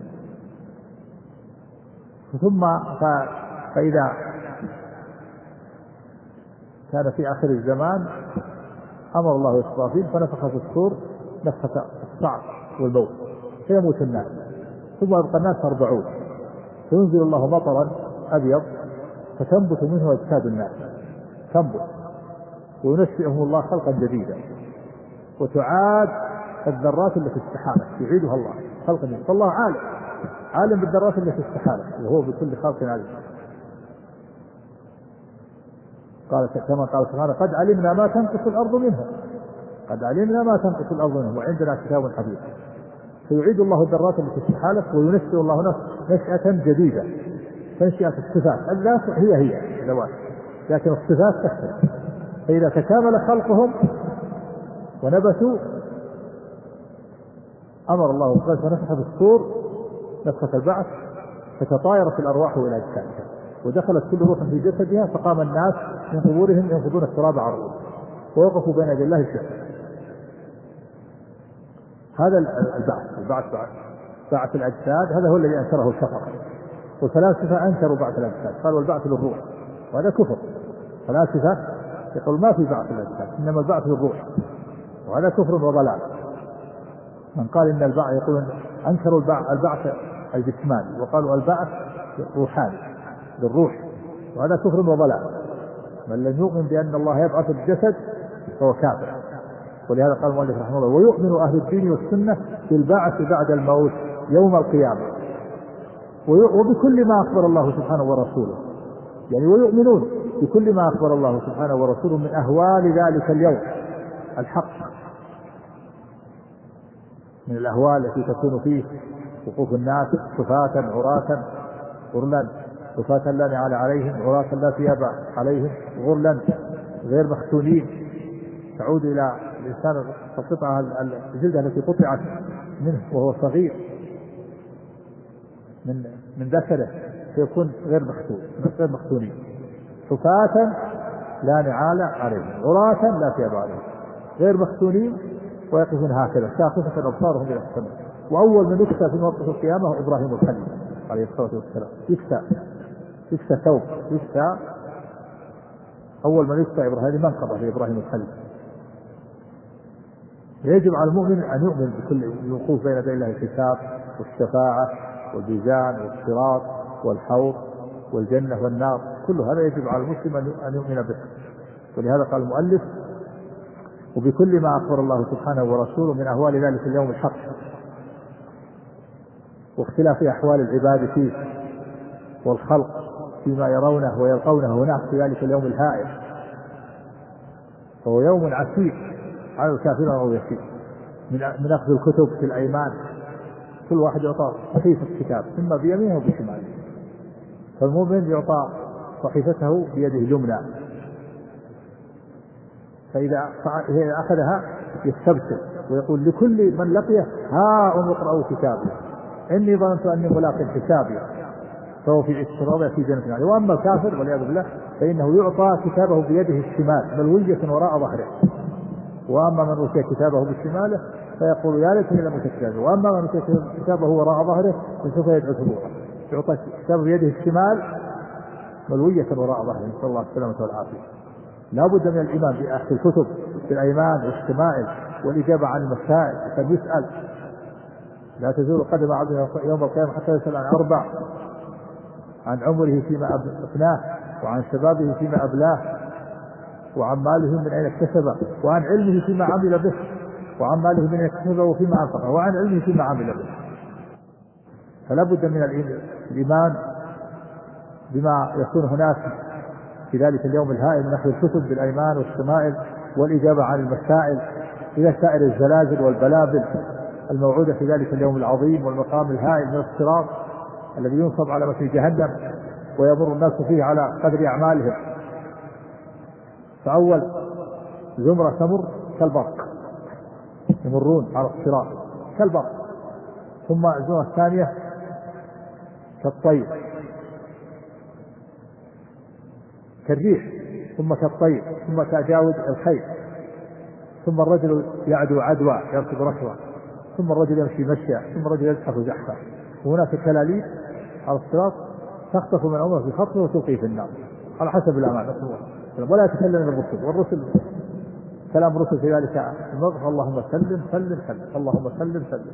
ثم فإذا كان في آخر الزمان أمر الله إسرافيل فنفخ في الصور نفخة الصعق والموت فيموت الناس، ثم يبقى الناس أربعون، فينزل الله مطرا أبيض فتنبت منه أجساد الناس، تنبت، وينشئهم الله خلقا جديدا، وتعاد الذرات التي استحالت يعيدها الله خلقا جديدا. فالله عالم عالم بالذرات التي استحالت وهو بكل خلق عليم. قال كما قال سبحانه: قد علمنا ما تنقص الأرض منها، قد علمنا ما تنقص الأرض منها وعندنا كتاب حفيظ. فيعيد الله الذرات التي استحالت وينشئ الله نشأة جديدة، تنشئة الصفات، الذات هي هي ذوات، لكن الصفات تختلف. فإذا تكامل خلقهم ونبتوا أمر الله سبحانه ونفخ في الصور نفخة البعث فتطايرت الأرواح إلى أجسادها ودخلت كل روح في جسدها، فقام الناس من قبورهم ينفضون التراب على الأرض ووقفوا بين يدي الله الشهد. هذا البعث البعث بعث الأجساد، هذا هو الذي أنكره الكفر. والفلاسفة أنكروا بعث الأجساد، قالوا البعث للروح، وهذا كفر. فلاسفة يقول ما في بعث الأجساد، إنما البعث للروح، وهذا كفر وضلال. من قال إن البعث، يقولون أنكروا البعث الجسماني وقالوا البعث روحاني، بالروح، وهذا كفر وضلال. من لم يؤمن بأن الله يبعث الجسد فهو كافر. ولهذا قال المؤلف رحمه الله: ويؤمن أهل الدين والسنة بالبعث بعد الموت يوم القيامة وبكل ما أخبر الله سبحانه ورسوله، يعني ويؤمنون بكل ما أخبر الله سبحانه ورسوله من أهوال ذلك اليوم الحق، من الأهوال التي تكون فيه وقوف الناس صفاة عراة غرلا، صفاة لا نعال عليهم، عراة لا ثياب عليهم، غرلا غير مختونين، تعود إلى الإنسان القطعة الجلدة التي قطعت منه وهو صغير من من ذكره فيكون غير مختون غير مختونين، حفاة لا نعال عليهم، عراة لا ثياب عليهم، غير مختونين ويقفون هكذا شاخصة أبصارهم إلى السماء. وأول من يكسى في موقف القيامة هو إبراهيم الخليل عليه الصلاة والسلام، يكسى يكسى ثوب يكسى أول من يكسى إبراهيم منقبة لإبراهيم الخليل. يجب على المؤمن أن يؤمن بكل الوقوف بين يدي الله الحساب والشفاعة والميزان والصراط والحوض والجنة والنار، كل هذا يجب على المسلم أن يؤمن به. ولهذا قال المؤلف: وبكل ما أخبر الله سبحانه ورسوله من أهوال ذلك اليوم الحق واختلاف أحوال العباد فيه والخلق فيما يرونه ويلقونه هناك في ذلك اليوم الهائل، فهو يوم عسير على الكافرين أو يسير. من أخذ الكتب في الأيمان، كل واحد يعطى صحيفة كتاب ثم بيمينه وبشماله، فالمؤمن يعطى صحيفته بيده اليمنى، فإذا أخذها يستبشر ويقول لكل من لقيه: ها اقرأوا كتابي إني ظننت أني ملاق حسابي، فهو في عيشة في جنة عالية. وأما الكافر والعياذ بالله فإنه يعطى كتابه بيده الشمال ملوية وراء ظهره، وأما من أوتي كتابه بشماله فيقول يا ليتني لم أوت كتابه، وأما من أوتي كتابه وراء ظهره فسوف يدعو ثبورا. يعطى كتابه بيده الشمال ملوية وراء ظهره، نسأل الله السلامة والعافية. لا بد من الإيمان بأخذ الكتب بالأيمان والشمائل والإجابة عن المسائل، قد يسأل لا تزول قدم عبد يوم القيامة حتى يسأل عن أربع: عن عمره فيما أفناه، وعن شبابه فيما أبلاه، وعن ماله من أين اكتسبه، وعن علمه فيما عمل به، وعن ماله من أين اكتسبه وفيما أنفقه، وعن علمه فيما عمل به. فلا بد من الإيمان بما يكون هناك في ذلك اليوم الهائل من أخذ الكتب بالأيمان والشمائل والإجابة عن المسائل إلى سائر الزلازل والبلابل الموعودة في ذلك اليوم العظيم والمقام الهائل من الصراط الذي ينصب على مثل جهنم ويمر الناس فيه على قدر أعمالهم. فأول زمرة تمر كالبرق، يمرون على الصراط كالبرق، ثم الزمرة الثانية كالطير كالريح، ثم كالطير، ثم كجاود الخيل، ثم الرجل يعدو عدوى يركض ركضا، ثم الرجل يمشي مشيا، ثم الرجل يزحف زحفا. وهناك كلاليب على الصراط تخطف من عمره في خطفه وتلقيه في النار على حسب الأعمال. ولا يتكلم الرسل، والرسل كلام الرسل في ذلك الموقف: اللهم سلم سلم سلم، اللهم سلم سلم.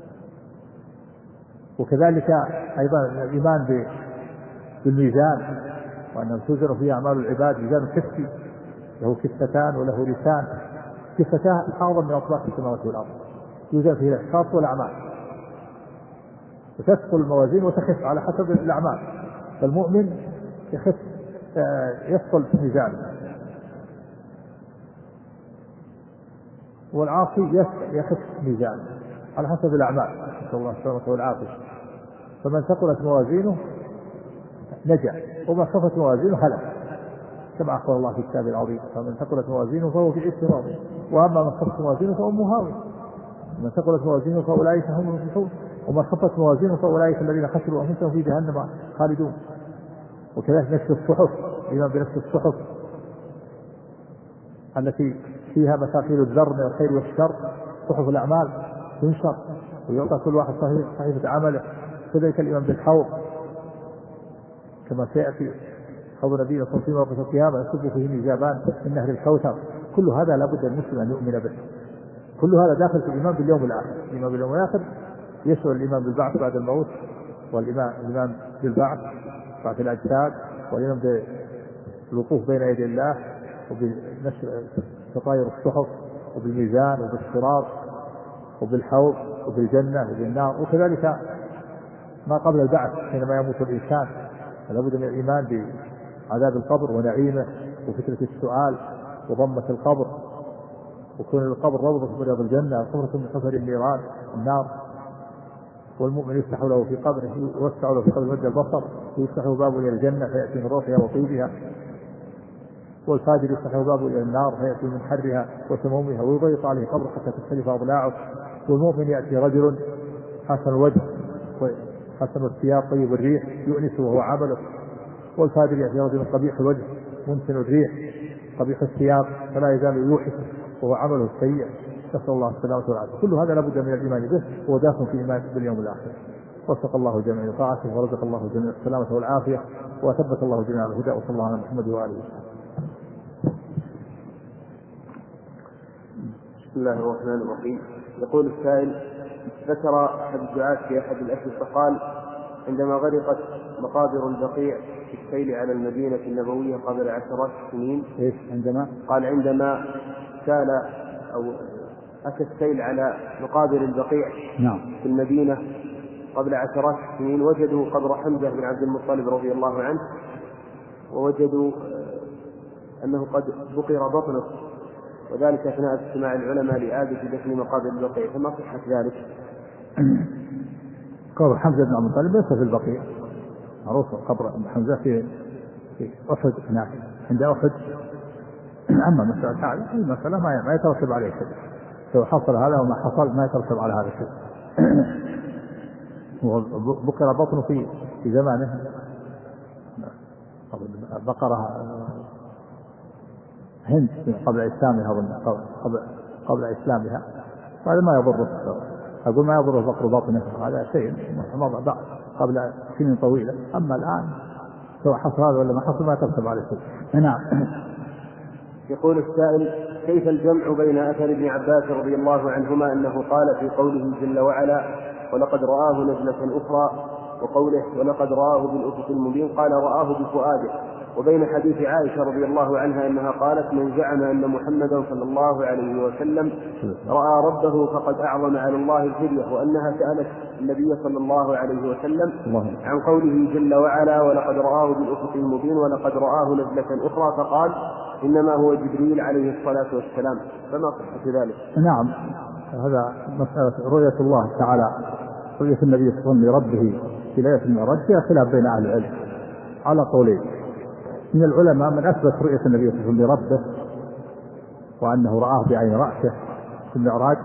وكذلك أيضا الإيمان بالميزان، وأنه توزن فيه أعمال العباد، ميزان كفي له كفتان وله لسان، كفتاه أعظم من أطباق السماوات والأرض، يوزن فيه الأشخاص والأعمال، وتثقل الموازين وتخف على حسب الأعمال. فالمؤمن يخف يثقل في ميزانه، والعاصي يخف ميزانه على حسب الأعمال، نسأل الله السلامة والعافية. فمن ثقلت موازينه نجا، ومن خفت موازينه هلك، كما أخبر الله في كتابه العظيم: فمن ثقلت موازينه فهو في عيشة راضية، وأما من خفت موازينه فأمه هاوية. من ثقلت موازينه فأولئك هم المفلحون، ومن خفت موازينه فأولئك الذين خسروا أنفسهم في جهنم خالدون. وكذلك نفس الصحف، الإيمان بنفس الصحف التي فيها مثاقيل الذر من الخير والشر، صحف الأعمال تنشر ويعطى كل واحد صحيفة عمله. كذلك الإيمان بالحوض كما سيأتي حوض نبينا صلى الله عليه وسلم وقت القيامة يصب فيه ميزابان من نهر الكوثر. كل هذا لابد المسلم أن يؤمن به، كل هذا داخل في الإيمان باليوم الآخر. الإيمان باليوم الآخر يشمل الإيمان بالبعث بعد الموت، والإيمان بالبعث رفعة الأجساد، والإيمان بالوقوف بين يدي الله، وبنشر تطاير الصحف، وبالميزان، وبالصراط، وبالحوض، وبالجنة، وبالنار، وكذلك ما قبل البعث حينما يموت الإنسان. فلا بد من الإيمان بعذاب القبر ونعيمه، وفتنة السؤال، وضمة القبر، وكون القبر روضة من رياض الجنة، وحفرة من حفر النيران النار. والمؤمن يفتح له في قبره، يوسع له في قبر مد البصر، ويفتح له باب إلى الجنة فيأتي من روحها وطيبها، والفاجر يفتح له باب إلى النار فيأتي من حرها وسمومها، ويضيق عليه قبره حتى تختلف أضلاعه. والمؤمن يأتي رجل حسن الوجه حسن الثياب طيب الريح يؤنسه وهو عمله، والفاجر يأتي رجل قبيح الوجه منتن الريح قبيح الثياب فلا يزال يوحش وهو عمله السيء، نسأل الله السلامة والعافية. كل هذا لابد من الإيمان به، هو داخل في إيمان باليوم الآخر. وفق الله جميع طاعته، ورزق الله جميع السلامة والعافية، وثبت الله جميع الهدى، وصلى الله على محمد وآله وسلم. بسم الله الرحمن الرحيم. يقول السائل: ذكر أحد الدعاة في أحد الأشرطة قال: عندما غرقت مقابر البقيع في السيل على المدينة النبوية قبل عشرات السنين. إيش عندما؟ قال: عندما سال أو أتى السيل على مقابر البقيع نعم. في المدينة قبل عشرات السنين، وجدوا قبر حمزة بن عبد المطلب رضي الله عنه، ووجدوا أنه قد بقر بطنه، وذلك أثناء اجتماع العلماء لإعادة دفن مقابر البقيع، فما صحة ذلك؟ قبر حمزة بن عبد المطلب ليس في البقيع، معروف قبر حمزة في في أحد هناك عند أحد. أما مسألة هذه المسألة ما يترتب عليه شيء، لو حصل هذا وما حصل ما يترتب على هذا الشيء. بقر بطنه في في زمانه بقرها هند قبل إسلامها أظن قبل قبل إسلامها، وهذا ما يضره. أقول ما يضره بقر بطنه، هذا شيء مضى قبل سنين طويلة. أما الآن سواء حصل هذا ولا ما حصل ما ترتب عليه شيء. نعم. يقول السائل: كيف الجمع بين أثر ابن عباس رضي الله عنهما أنه قال في قوله جل وعلا: ولقد رآه نزلة أخرى، وقوله ولقد رآه بالأفق المبين قال رآه بفؤاده، وبين حديث عائشة رضي الله عنها أنها قالت: من زعم أن محمدا صلى الله عليه وسلم رأى ربه فقد أعظم على الله الفدية، وأنها سألت النبي صلى الله عليه وسلم عن قوله جل وعلا: ولقد رآه بالأفق المبين ولقد رآه نزلة أخرى، فقال إنما هو جبريل عليه الصلاة والسلام، فما صحة ذلك؟ نعم، هذا مسألة رؤية الله تعالى، رؤية النبي صلى الله عليه وسلم لربه في ليلة المعراج فيها خلاف بين أهل العلم على قولين. من العلماء من أثبت رؤية النبي صلى الله عليه وسلم لربه وأنه رآه بعين رأسه في المعراج،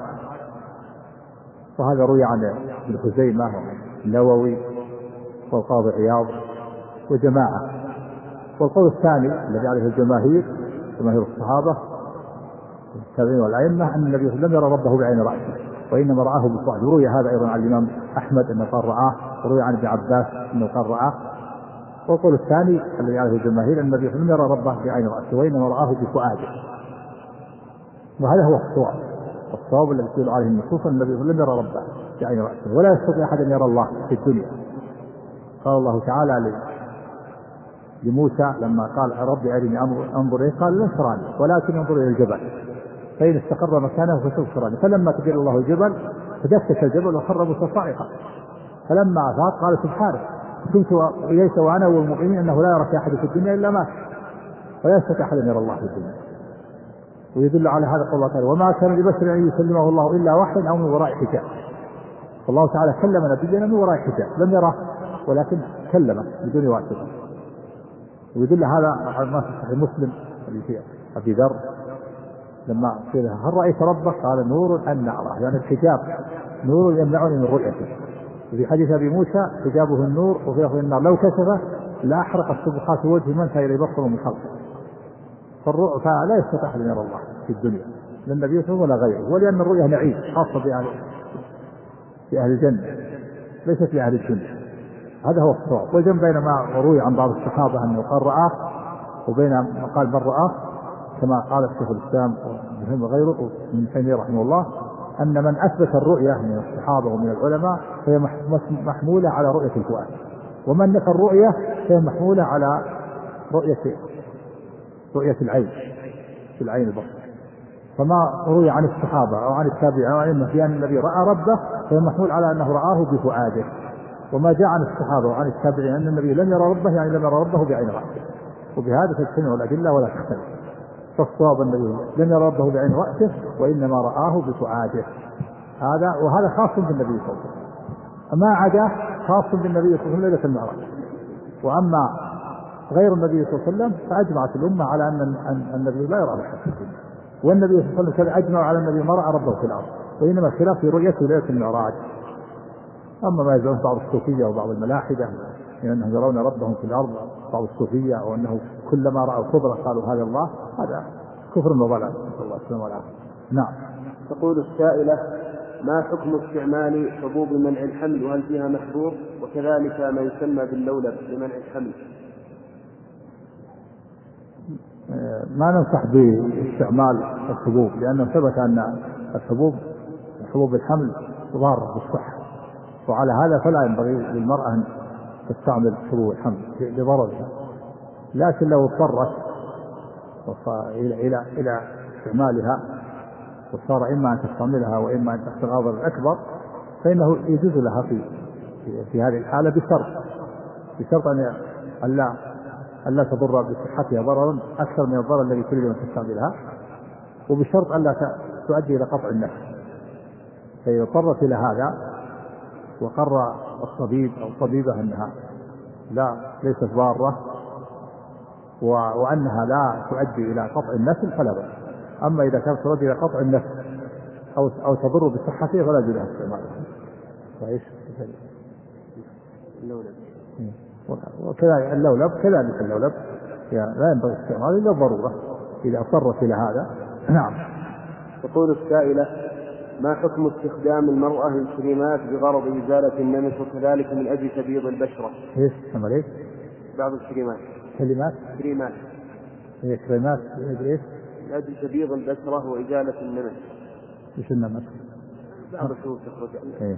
وهذا روي عن ابن خزيمة والنووي والقاضي عياض وجماعة. والقول الثاني الذي عليه الجماهير جماهير الصحابة والتابعين والأئمة أن النبي لم يرى ربه بعين رأسه وإنما رآه بالفؤاد. وروي هذا أيضا عن الإمام أحمد أنه قال رآه، وروي عن ابن عباس أنه قال رآه. والقول الثاني الذي عليه الجماهير أن النبي لم يرى ربه بعين رأسه وإنما رآه بفؤاده، وهذا هو الصواب. الصواب الذي يقول عليه النصوص أن النبي لم يرى ربه بعين رأسه، ولا يستطيع أحد أن يرى الله في الدنيا. قال الله تعالى لموسى لما قال ربي أرني أنظر إليه قال لن تراني ولكن انظر إلى الجبل فإن استقر مكانه فسوف تراني. فلما تجلى الله الجبل تدكك الجبل وخر موسى صاعقا، فلما أفاق قال سبحانه كنت إليك وأنا والمؤمنين أنه لا يرى أحد في الدنيا إلا مات، ولا يستطيع أحد أن يرى الله في الدنيا. ويدل على هذا قول الله تعالى: وما كان لبشر أن يكلمه الله إلا وحيا أو من وراء حجاب. فالله تعالى كلم نبينا من وراء حجاب، لم يره ولكن كلمه بدون واسطة. ويدل هذا على ما في صحيح مسلم في أبي ذر لما قيل هل رأيت ربك؟ قال نور أن نراه، يعني الحجاب نور يمنعني من رؤيته. وفي حديث أبي موسى حجابه النور، وفي لفظ النار لو كشفه لا أحرق السبحات وجه من فإلى بصره من خلقه. فلا يستطيع أن يرى الله في الدنيا لا النبي صلى الله عليه وسلم ولا غيره، ولأن الرؤية نعيم خاصة بأهل, بأهل الجنة ليست بأهل الجنة. هذا هو الصواب. وجمع بين ما روي عن بعض الصحابة أنه قال رآه وبين ما قال من رآه، كما قال الشيخ الإسلام وغيره من تيمية رحمه الله أن من أثبت الرؤية من الصحابة ومن العلماء فهي محمولة على رؤية الفؤاد، ومن نفى الرؤية فهي محمولة على رؤية رؤية العين في العين البصر. فما روي عن الصحابة أو عن التابعين أو عن في أن النبي رأى ربه فهو محمول على أنه رآه بفؤاده. وما جاء عن الصحابة وعن التابعين أن النبي لم يرى ربه يعني لم يرى ربه بعين رأسه. وبهذا تجتمع الأدلة ولا تختلف. فالصواب النبي لم يرى ربه بعين رأسه وإنما رآه بفؤاده. هذا وهذا خاص بالنبي صلى الله عليه وسلم. ما عدا خاص بالنبي صلى الله عليه وسلم ليلة المعراج. وأما غير النبي صلى الله عليه وسلم فأجمعت الأمة على أن النبي لا يرى ربه. والنبي صلى الله عليه وسلم أجمع على النبي ما رأى ربه في الأرض، وإنما الخلاف في رؤيته ليلة المعراج. أما ما يزعم بعض الصوفية وبعض الملاحدة من أنهم يرون ربهم في الأرض، بعض الصوفية، أو أنه كلما رأوا خضرة قالوا هذا الله، هذا كفر وضلال، نسأل الله السلامة والعافية. نعم. تقول السائلة: ما حكم استعمال حبوب منع الحمل وهل فيها محبوب؟ وكذلك ما يسمى باللولب لمنع الحمل. ما ننصح باستعمال الحبوب لأنه ثبت أن الحبوب حبوب الحمل ضارة بالصحة، وعلى هذا فلا ينبغي للمرأة أن تستعمل حبوب الحمل لضررها. لكن لو اضطرت إلى إلى إلى استعمالها وصار إما أن تستعملها وإما أن تستغاضر الأكبر فإنه يجوز لها في في هذه الحالة بشرط بشرط أن لا ألا تضر بصحتها ضررا أكثر من الضرر الذي تريد أن تستعملها، وبشرط ألا تؤدي إلى قطع النفس. فإذا اضطرت إلى هذا وقرر الطبيب أو الطبيبة أنها لا ليست ضارة وأنها لا تؤدي إلى قطع النسل فلا بأس. أما إذا كانت تؤدي إلى قطع النسل أو أو تضر بصحته فلا يجوز لها استعمالها. كويس. وكذلك اللولب كذلك اللولب يعني لا ينبغي استعماله إلا الضرورة إذا اضطرت إلى هذا. نعم. تقول السائلة: ما حكم استخدام المرأة الكريمات بغرض إزالة النمس وكذلك من أجل تبييض البشرة؟ إيش عمل إيش؟ بعض الكريمات. كلمات؟ كريمات. هي كريمات إيش؟ من أجل تبييض البشرة وإزالة النمس. إيش النمس؟ بعض الشهور تخرج. إيه.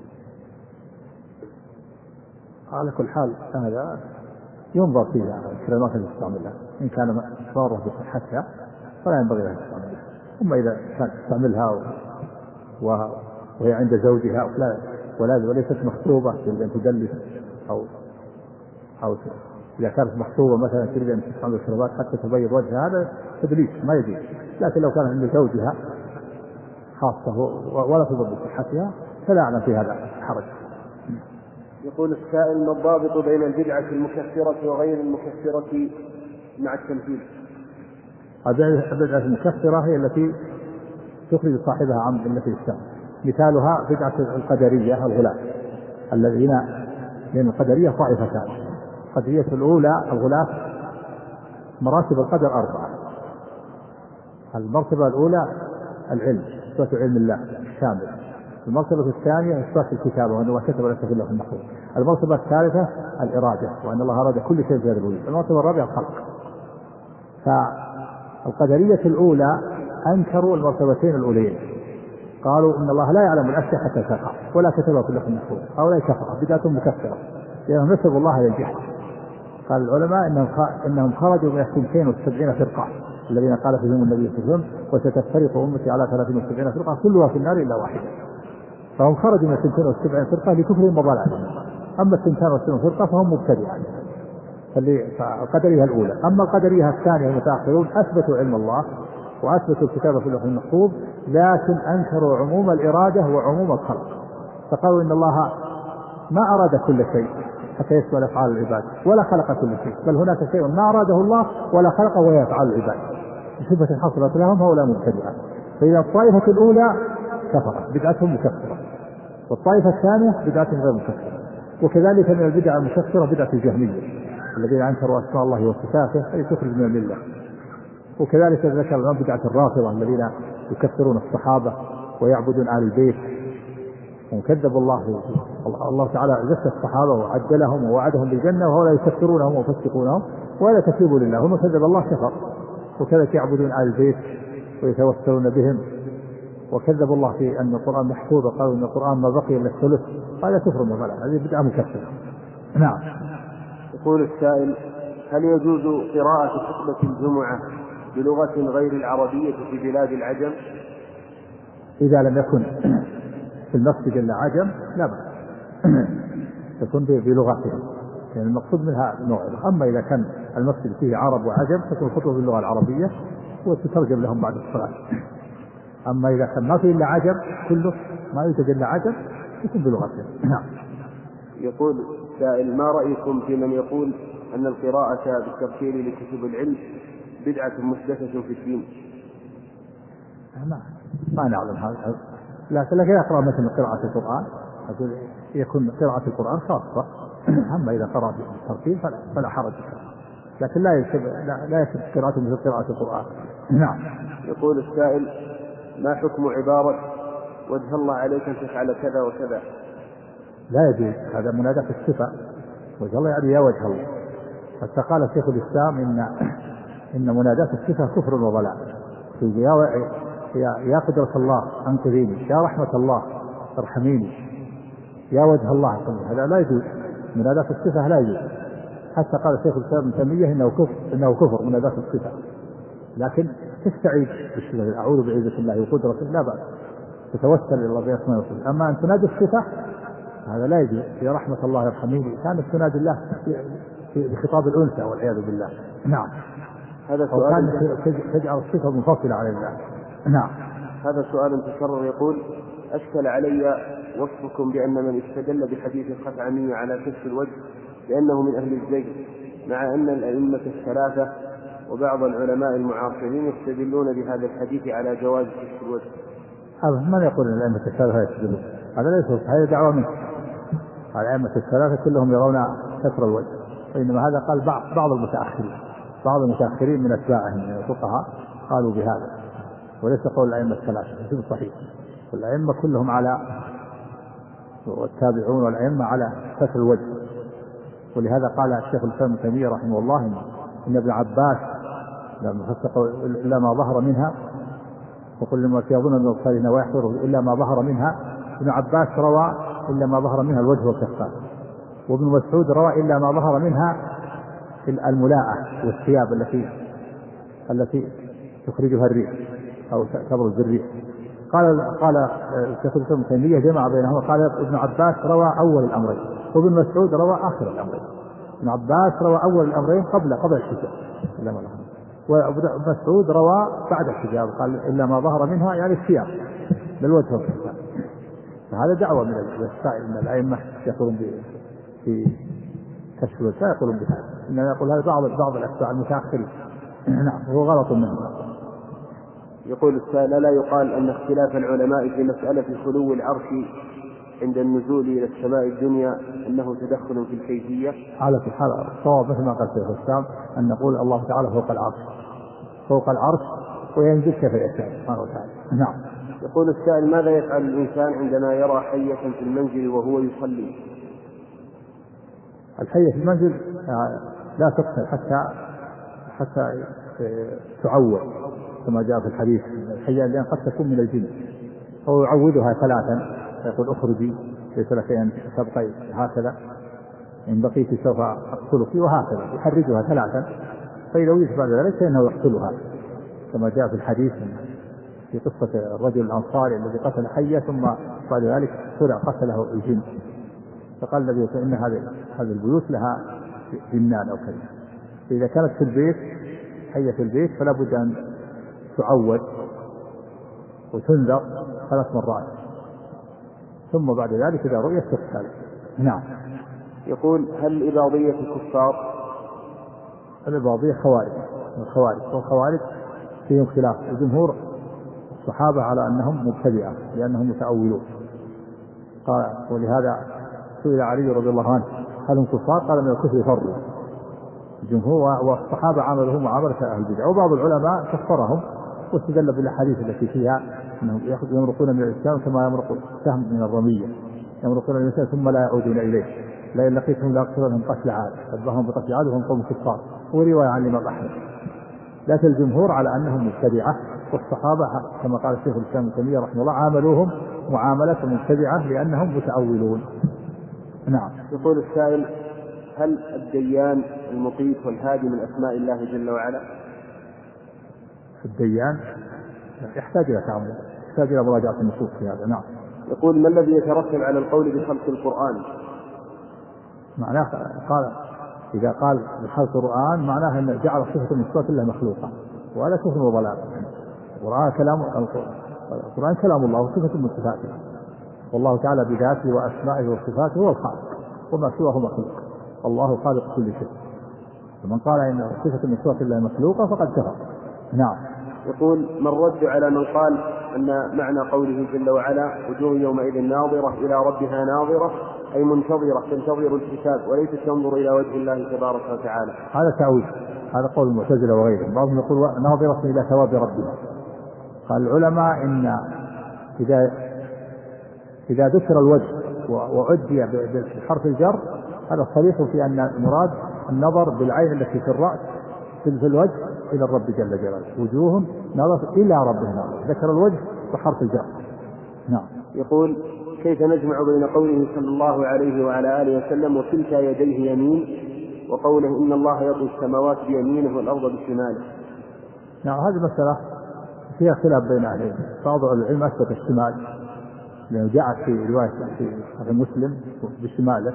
على كل حال هذا ينظر فيها الكريمات اللي تستعملها، إن كان ضارة بصحتها فلا ينبغي لها تستعملها. أما إذا كانت تستعملها و... وهي عند زوجها ولا ولا وليست مخطوبة تريد أن تدلس أو أو إذا كانت مخطوبة مثلا تريد أن تستعمل الكريمات حتى تبيض وجهها هذا تدليس ما يجوز. لكن لو كانت عند زوجها خاصة ولا تضر بصحتها فلا أعلم في هذا حرج. يقول السائل: ما الضابط بين البدعة المكفرة وغير المكفرة مع التمثيل؟ البدعة المكفرة هي التي تخرج صاحبها عن ملة الإسلام. مثالها بدعة القدرية الغلاة الذين لأن القدرية طائفتان. القدرية الأولى الغلاة مراتب القدر أربعة. المرتبة الأولى العلم إثبات علم الله الشامل. المرتبة الثانية إثبات الكتابة وأن الله كتب لك في اللوح المحفوظ. المرتبة الثالثة الإرادة وأن الله أراد كل شيء في هذا الوجود. المرتبة الرابعة الخلق. فالقدرية الأولى أنكروا المرتبتين الأولين، قالوا إن الله لا يعلم الأشياء حتى تقع ولا كتبها في اللوح المحفوظ. هؤلاء كفرة بدعة مكفرة لأنهم نسبوا الله إلى الجهل. قال العلماء إنهم إنهم خرجوا من اثنتين وسبعين فرقة الذين قال فيهم النبي صلى الله عليه وسلم: وستفترق أمتي على ثلاثين وسبعين فرقة كلها في النار إلا واحدة. فهم خرجوا من اثنتين وسبعين فرقة لكفرهم وضلالهم. أما الثنتان وسبعين فرقة فهم مبتدعة. فالقدرية الأولى. أما القدرية الثانية المتأخرون أثبتوا علم الله وأثبتوا الكتابة في اللوح المحفوظ لكن أنكروا عموم الإرادة وعموم الخلق. فقالوا إن الله ما أراد كل شيء حتى يسمى أفعال العباد ولا خلق كل شيء، بل هناك شيء ما أراده الله ولا خلقه وهي أفعال العباد. بصفة حصلت لهم هؤلاء مبتدعة. فإذا الطائفة الأولى كفرت بدعتهم مكفرة، والطائفة الثانية بدعتهم غير مكفرة. وكذلك من البدع المكفرة بدعة الجهمية الذين أنكروا أسماء الله وصفاته أي تخرج من الملة. وكذلك ذكر الإمام بدعة الرافضة الذين يكفرون الصحابة ويعبدون آل البيت وكذبوا الله. الله تعالى جس الصحابة وعدلهم ووعدهم بالجنة وهؤلاء يكفرونهم ويفسقونهم ولا تكذبوا لله. هم كذب الله كفر. وكذلك يعبدون آل البيت ويتوسلون بهم وكذبوا الله في أن القرآن محفوظ وقالوا أن القرآن ما بقي إلا الثلث. هذا كفر وضلال، هذه بدعة مكفرة. نعم. يقول السائل: هل يجوز قراءة خطبة الجمعة بلغة غير العربية في بلاد العجم؟ إذا لم يكن في المسجد إلا عجم لا بأس تكون بلغتهم، يعني المقصود منها نوع. أما إذا كان المسجد فيه عرب وعجم تكون الخطبة باللغة العربية وتترجم لهم بعد الصلاة. أما إذا كان ما فيه إلا عجم كله ما يوجد إلا عجم تكون بلغتهم. نعم. يقول السائل: ما رأيكم في من يقول أن القراءة بالترتيل لكتب العلم بدعة محدثة في الدين؟ ما ما نعلم هذا، لكن لكن يقرأ مثل قراءة القرآن يكون قراءة القرآن خاصة. أما إذا قرأ بالترتيل فلا, فلا حرج، لكن لا يكتب لا, لا يكتب قراءة مثل قراءة القرآن. نعم. يقول السائل: ما حكم عبارة وجه الله عليك أن تفعل كذا وكذا؟ لا يجوز، هذا منادى في الصفة. وجه الله يعني يا وجه الله. حتى قال شيخ الإسلام إن إن مناداة الصفة كفر وضلال. يا يا يا قدرة الله أنقذيني، يا رحمة الله ارحميني، يا وجه الله، هذا لا يجوز. مناداة الصفة لا يجوز. حتى قال شيخ الإسلام ابن تيمية إنه كفر إنه كفر مناداة الصفة. لكن تستعيذ بالصفة، أعوذ بعزة الله وقدرته، لا بأس، تتوسل إلى الله بأسمائه وصفاته. أما أن تنادي الصفة هذا لا يجوز. يا رحمة الله ارحميني كانت تنادي الله بخطاب الأنثى والعياذ بالله. نعم. هذا أو سؤال تجعل الصفة منفصلة عن الله. نعم. هذا سؤال تكرر. يقول: أشكل علي وصفكم بأن من استدل بحديث الخثعمي على كشف الوجه لأنه من أهل الزيغ، مع أن الأئمة الثلاثة وبعض العلماء المعاصرين يستدلون بهذا الحديث على جواز كشف الوجه. هذا من يقول أن الأئمة الثلاثة يستدلون؟ هذا ليس، هذه دعوة منه. الأئمة الثلاثة كلهم يرون كسر الوجه، وإنما هذا قال بعض بعض المتأخرين بعض المتأخرين من أتباعهم من الفقهاء قالوا بهذا، وليس قول الأئمة الثلاثة في صحيح. والأئمة كلهم على، والتابعون والأئمة على كسر الوجه. ولهذا قال الشيخ الإسلام ابن تيمية رحمه الله إن ابن عباس لما فسق إلا ما ظهر منها، وقل لما يظن من الصالحين ويحضر إلا ما ظهر منها. ابن عباس روى إلا ما ظهر منها الوجه والكفان، وابن مسعود روى إلا ما ظهر منها الملاءة والثياب التي التي تخرجها الريح أو تبرز بالريح. قال قال الشيخ الإسلام ابن تيمية جمع بينهما، قال ابن عباس روى أول الأمرين وابن مسعود روى آخر الأمرين. ابن عباس روى أول الأمرين قبل قبل الحجاب، وابن مسعود روى بعد الحجاب، قال إلا ما ظهر منها يعني الثياب بالوجه والكفان. فهذا دعوة من السائل من الأئمة يقولون في كشف الوجه، لا يقولون بهذا، إنما يقول هذا بعض بعض الأتباع المتأخرين. نعم، هو غلط منه. يقول السائل: لا يقال أن اختلاف العلماء في مسألة خلو العرش عند النزول إلى السماء الدنيا أنه تدخل في الكيفية؟ على في حال الصواب مثل ما قال شيخ الإسلام أن نقول الله تعالى فوق العرش فوق العرش وينزل كيف يشاء سبحانه وتعالى. نعم. يقول السائل: ماذا يفعل الإنسان عندما يرى حية في المنزل وهو يصلي؟ الحية في المنزل لا تقتل حتى حتى تعوّد، كما جاء في الحديث الحية لأن قد تكون من الجن، فهو يعودها ثلاثا، يقول اخرجي ليس لك أن تبقي هكذا، إن بقيت سوف أقتلك، وهكذا يحرجها ثلاثا، فإذا وجد بعد ذلك فإنه يقتلها، كما جاء في الحديث في قصة الرجل الأنصاري الذي قتل حية ثم بعد ذلك سرع قتله الجن، فقال النبي إن هذه هذه البيوت لها جنان أو كذا، فإذا كانت في البيت حية في البيت فلا بد أن تعود وتنذر ثلاث مرات، ثم بعد ذلك إذا رؤيت تقتل. نعم. يقول: هل الإباضية كفار؟ الإباضية خوارج، الخوارج والخوارج فيهم خلاف، الجمهور الصحابة على أنهم مبتدئة لأنهم متأولون، قال ولهذا سئل علي رضي الله عنه هل هم كفار؟ قال من الكفر فروا. الجمهور والصحابة عملهم معاملة أهل البدع، وبعض العلماء كفرهم واستدل بالأحاديث التي فيها أنهم يمرقون من الإسلام كما يمرق سهم من الرمية، يمرقون من الإسلام ثم لا يعودون إليه، لئن لقيتهم لأقتلنهم قتل عاد، أتبعهم بقتل عاد وهم قوم كفار، ورواية عن الإمام أحمد. لكن الجمهور على أنهم مبتدعة، والصحابة كما قال الشيخ الإسلام ابن تيمية رحمه الله عاملوهم معاملة مبتدعة لأنهم متأولون. نعم. يقول السائل: هل الديان المقيت والهادي من أسماء الله جل وعلا؟ الديان يحتاج إلى تعمل، يحتاج إلى مراجعة النصوص في هذا. نعم. يقول: ما الذي يترتب على القول بخلق القرآن؟ معناه قال إذا قال بخلق القرآن معناه أن جعل صفة من صفات الله مخلوقة، ولا كفر وضلال. القرآن كلام القرآن كلام الله وصفة من صفاته، والله تعالى بذاته وأسمائه وصفاته هو الخالق، وما سواه مخلوق، الله خالق كل شيء. فمن قال إن صفة من صفات الله مخلوقة فقد كفر. نعم. يقول: ما الرد على من قال أن معنى قوله جل وعلا وجوه يومئذ ناظرة إلى ربها ناظرة أي منتظرة تنتظر الحساب وليس تنظر إلى وجه الله تبارك وتعالى؟ هذا تأويل، هذا قول المعتزلة وغيرهم. بعضهم يقول ناظرة إلى ثواب ربها. قال العلماء إن إذا إذا ذكر الوجه وعدي بحرف الجر هذا صريح في أن المراد النظر بالعين التي في الرأس في الوجه إلى الرب جل جلاله، وجوه نظر إلى ربه نظر، ذكر الوجه بحرف الجر. نعم. يقول: كيف نجمع بين قوله صلى الله عليه وعلى آله وسلم وكلتا يديه يمين وقوله إن الله يطوي السماوات بيمينه والأرض بشماله؟ نعم، هذه مسألة فيها خلاف بين أهل العلم. بعض العلم أثبت الشمال لأنه جاءت في رواية في مسلم بشماله،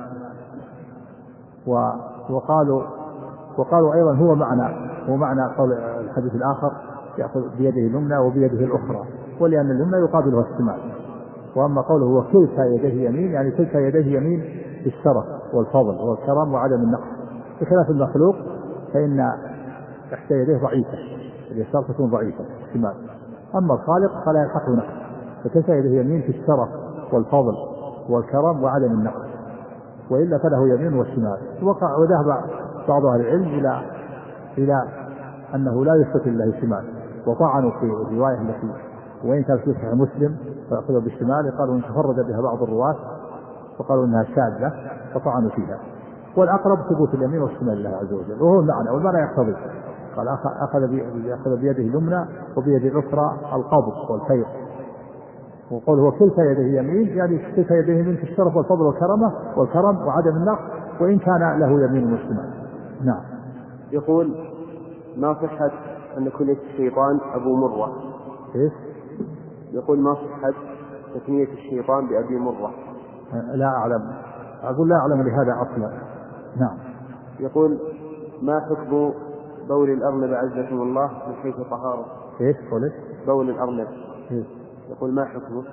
وقالوا وقالوا أيضا هو معنى هو معنى قول الحديث الآخر يأخذ بيده اليمنى وبيده الأخرى، ولأن اليمنى يقابلها الشمال. وأما قوله هو كلتا يديه يمين يعني كلتا يديه يمين بالشرف والفضل والكرم وعدم النقص، بخلاف المخلوق فإن إحدى يديه ضعيفة، اليسار تكون ضعيفة الشمال، أما الخالق فلا يلحقه نقص، فكلتا يديه يمين في الشرف والفضل والكرم وعدم النقص، وإلا فله يمين والشمال. وقع وذهب بعض أهل العلم إلى إلى أنه لا يثبت الله شمال، وطعنوا في الرواية التي وإن كانت في صحيح مسلم فأخذوا بالشمال، قالوا إن تفرد بها بعض الرواة فقالوا إنها شاذة فطعنوا فيها. والأقرب ثبوت اليمين والشمال لله عز وجل، وهو المعنى، والمعنى يقتضي. قال أخذ أخذ بيده اليمنى وبيده الأخرى القبض والخير، وقول هو كلتا يديه يمين يعني كلتا يديه يمين في الشرف والفضل والكرمة والكرم وعدم النقص، وإن كان له يمين وشمال. نعم. يقول: ما صحة أن كنية الشيطان أبو مرة؟ إيش؟ يقول: ما صحة تكنية الشيطان بأبي مرة؟ لا أعلم، أقول لا أعلم لهذا أصلا. نعم. يقول: ما حكم بول الأرنب عزكم الله من حيث طهارة؟ إيش قوله؟ بول الأرنب. إيش؟ يقول: ما حكمه؟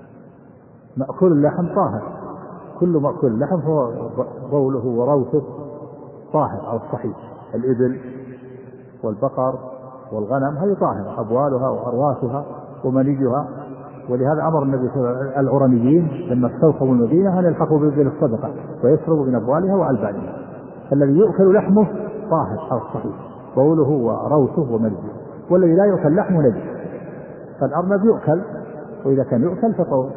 مأكول اللحم طاهر، كل مأكول اللحم هو بوله وروثه طاهر على الصحيح. الإبل والبقر والغنم هذه طاهرة، أبوالها وأرواثها ومنيجها، ولهذا أمر النبي صلى الله عليه وسلم العرنيين لما استوقفوا المدينة أن يلحقوا بالصدقة ويشربوا من أبوالها وألبانها. فالذي يؤكل لحمه طاهر على الصحيح، بوله وروثه ومنيجه، والذي لا يؤكل لحمه نجس. فالأرنب يؤكل، وإذا كان يؤكل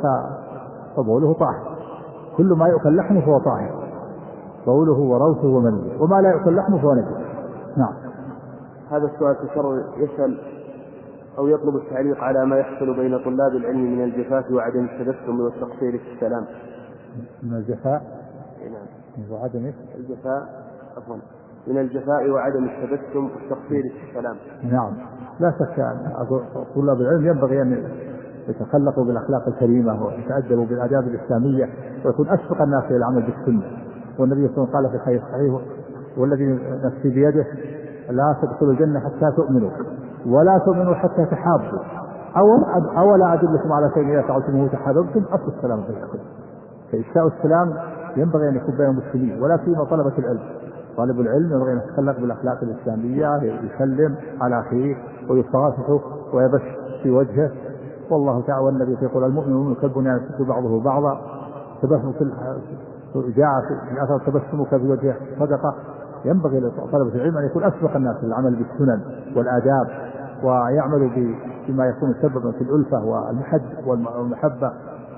فبوله طاهر، كل ما يؤكل لحمه فهو طاهر، بوله وروثه ومنيه، وما لا يؤكل لحمه فهو نجس. نعم. هذا السؤال تكرر، يسأل أو يطلب التعليق على ما يحصل بين طلاب العلم من الجفاف وعدم التبسم والتقصير في السلام. من الجفاء؟ نعم. وعدم الجفاء عفوا من الجفاء وعدم التبسم والتقصير في السلام. نعم، لا شك أن طلاب العلم ينبغي أن يتخلقوا بالأخلاق الكريمة ويتأدبوا بالآداب الإسلامية، ويكون أسبق الناس إلى العمل بالسنة. والنبي صلى الله عليه وسلم قال في الحديث الصحيح: والذي نفسي بيده لا تدخلوا الجنة حتى تؤمنوا ولا تؤمنوا حتى تحابوا، أولا أدلكم على شيء إذا فعلتموه تحاببتم؟ أصل السلام بينكم. فإفشاء السلام ينبغي أن يكون بين المسلمين، ولا سيما طلبة العلم. طالب العلم ينبغي أن يتخلق بالأخلاق الإسلامية، يسلم على أخيه ويصافحه ويبش في وجهه. والله تعالى والنبي يقول: المؤمن كالبنيان يشد بعضه بعضا. تبسم جاء في أثر تبسمك في وجهه صدقة. ينبغي لطلبة العلم أن يكون أسبق الناس في العمل بالسنن والآداب، ويعملوا بما يكون سببا في الألفة والمحبة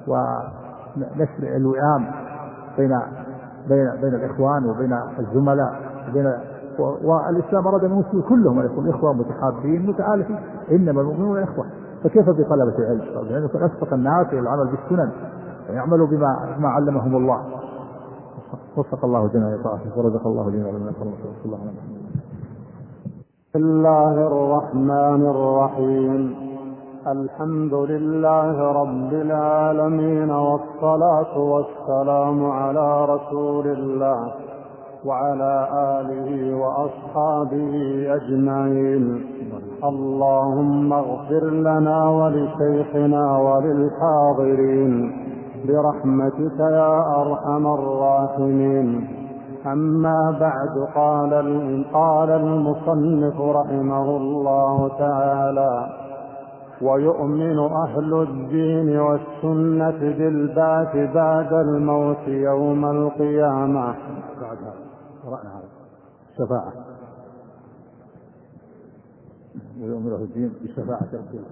ونشر الوئام بين بين بين الإخوان وبين الزملاء وبين والإسلام أراد المسلمين كلهم أن يكونوا إخوة متحابين متآلفين، إنما المؤمنون إخوة. فكيف بطلبة العلم؟ يعني يكون أسبق الناس إلى العمل بالسنن ويعملوا بما ما علمهم الله. وفق الله جميع طاعته ورزق الله جميع من يقول الله عليه وسلم. بسم الله الرحمن الرحيم. الحمد لله رب العالمين، والصلاة والسلام على رسول الله وعلى آله وأصحابه أجمعين. اللهم اغفر لنا ولشيخنا وللحاضرين برحمتك يا أرحم الراحمين. أما بعد، قال قال المصنف رحمه الله تعالى: ويؤمن أهل الدين والسنة بالبعث بعد الموت يوم القيامة. الشفاعة، ويؤمن أهل الدين بشفاعة رسوله.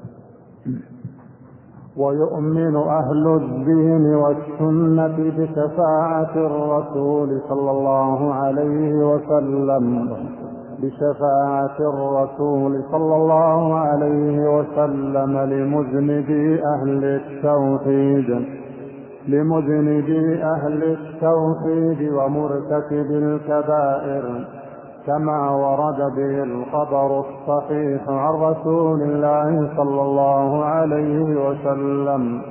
ويؤمن أهل الدين والسنة بشفاعة الرسول صلى الله عليه وسلم بشفاعة الرسول صلى الله عليه وسلم لمذنبي أهل التوحيد لمذنبي أهل التوحيد ومرتكب الكبائر، كما ورد به الخبر الصحيح عن رسول الله صلى الله عليه وسلم.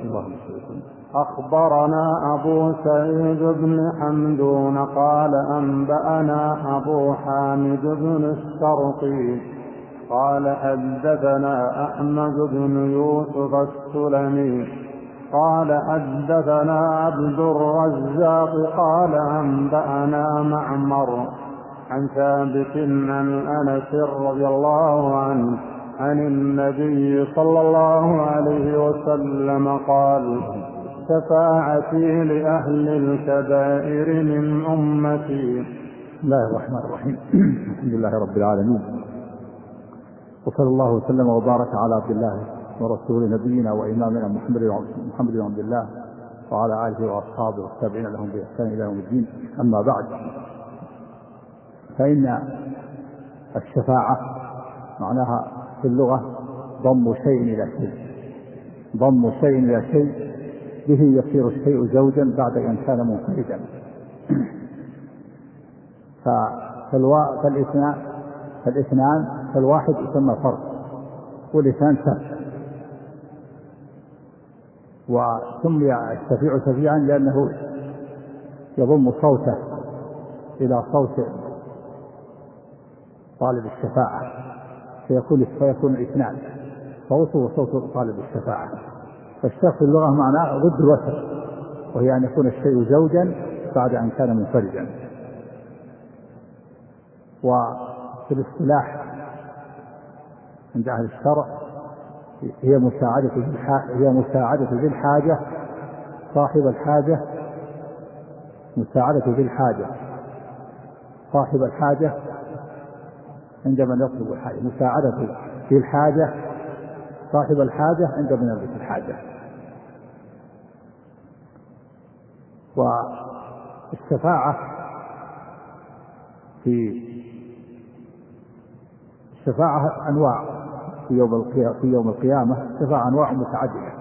أخبرنا أبو سعيد بن حمدون قال أنبأنا أبو حامد بن الشرقي قال حدثنا أحمد بن يوسف السلمي قال حدثنا عبد الرزاق قال أنبأنا معمر عن ثابت عن أنس رضي الله عنه عن النبي صلى الله عليه وسلم قال: شفاعتي لأهل الكبائر من أمتي. بسم الله الرحمن الرحيم. الحمد لله رب العالمين، وصلى الله وسلم وبارك على عبد الله ورسول نبينا وإمامنا محمد محمد بن عبد الله وعلى آله وأصحابه والتابعين لهم بإحسان إلى يوم الدين. أما بعد، فإن الشفاعة معناها في اللغة ضم شيء إلى شيء، ضم شيء إلى شيء به يصير الشيء زوجا بعد أن كان منفردا. فالاثنان فالاثنان فالواحد يسمى فرد والاثنان سبب. وسمي الشفيع شفيعا لأنه يضم صوته إلى صوت طالب الشفاعة، فيكون فيكون اثنان، صوته وصوت طالب الشفاعة. فالشفع في اللغة معناه ضد الوتر، وهي أن يكون الشيء زوجا بعد أن كان منفردا. وفي الاصطلاح عند أهل الشرع هي مساعدة هي مساعدة ذي الحاجة صاحب الحاجة مساعدة ذي الحاجة صاحب الحاجة عندما يطلب الحاجة، مساعدة ذي الحاجة صاحب الحاجة عندما يطلب الحاجة. والشفاعة في الشفاعة أنواع في يوم القيامة في يوم القيامة الشفاعة أنواع متعددة.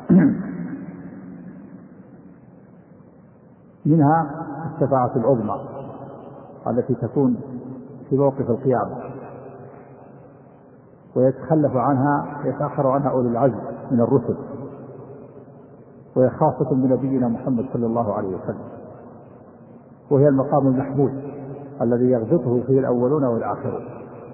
منها الشفاعة العظمى التي تكون في موقف القيامة، ويتخلف عنها يتأخر عنها أولي العزم من الرسل، وهي خاصة بنبينا محمد صلى الله عليه وسلم، وهي المقام المحمود الذي يغبطه فيه الأولون والآخرون.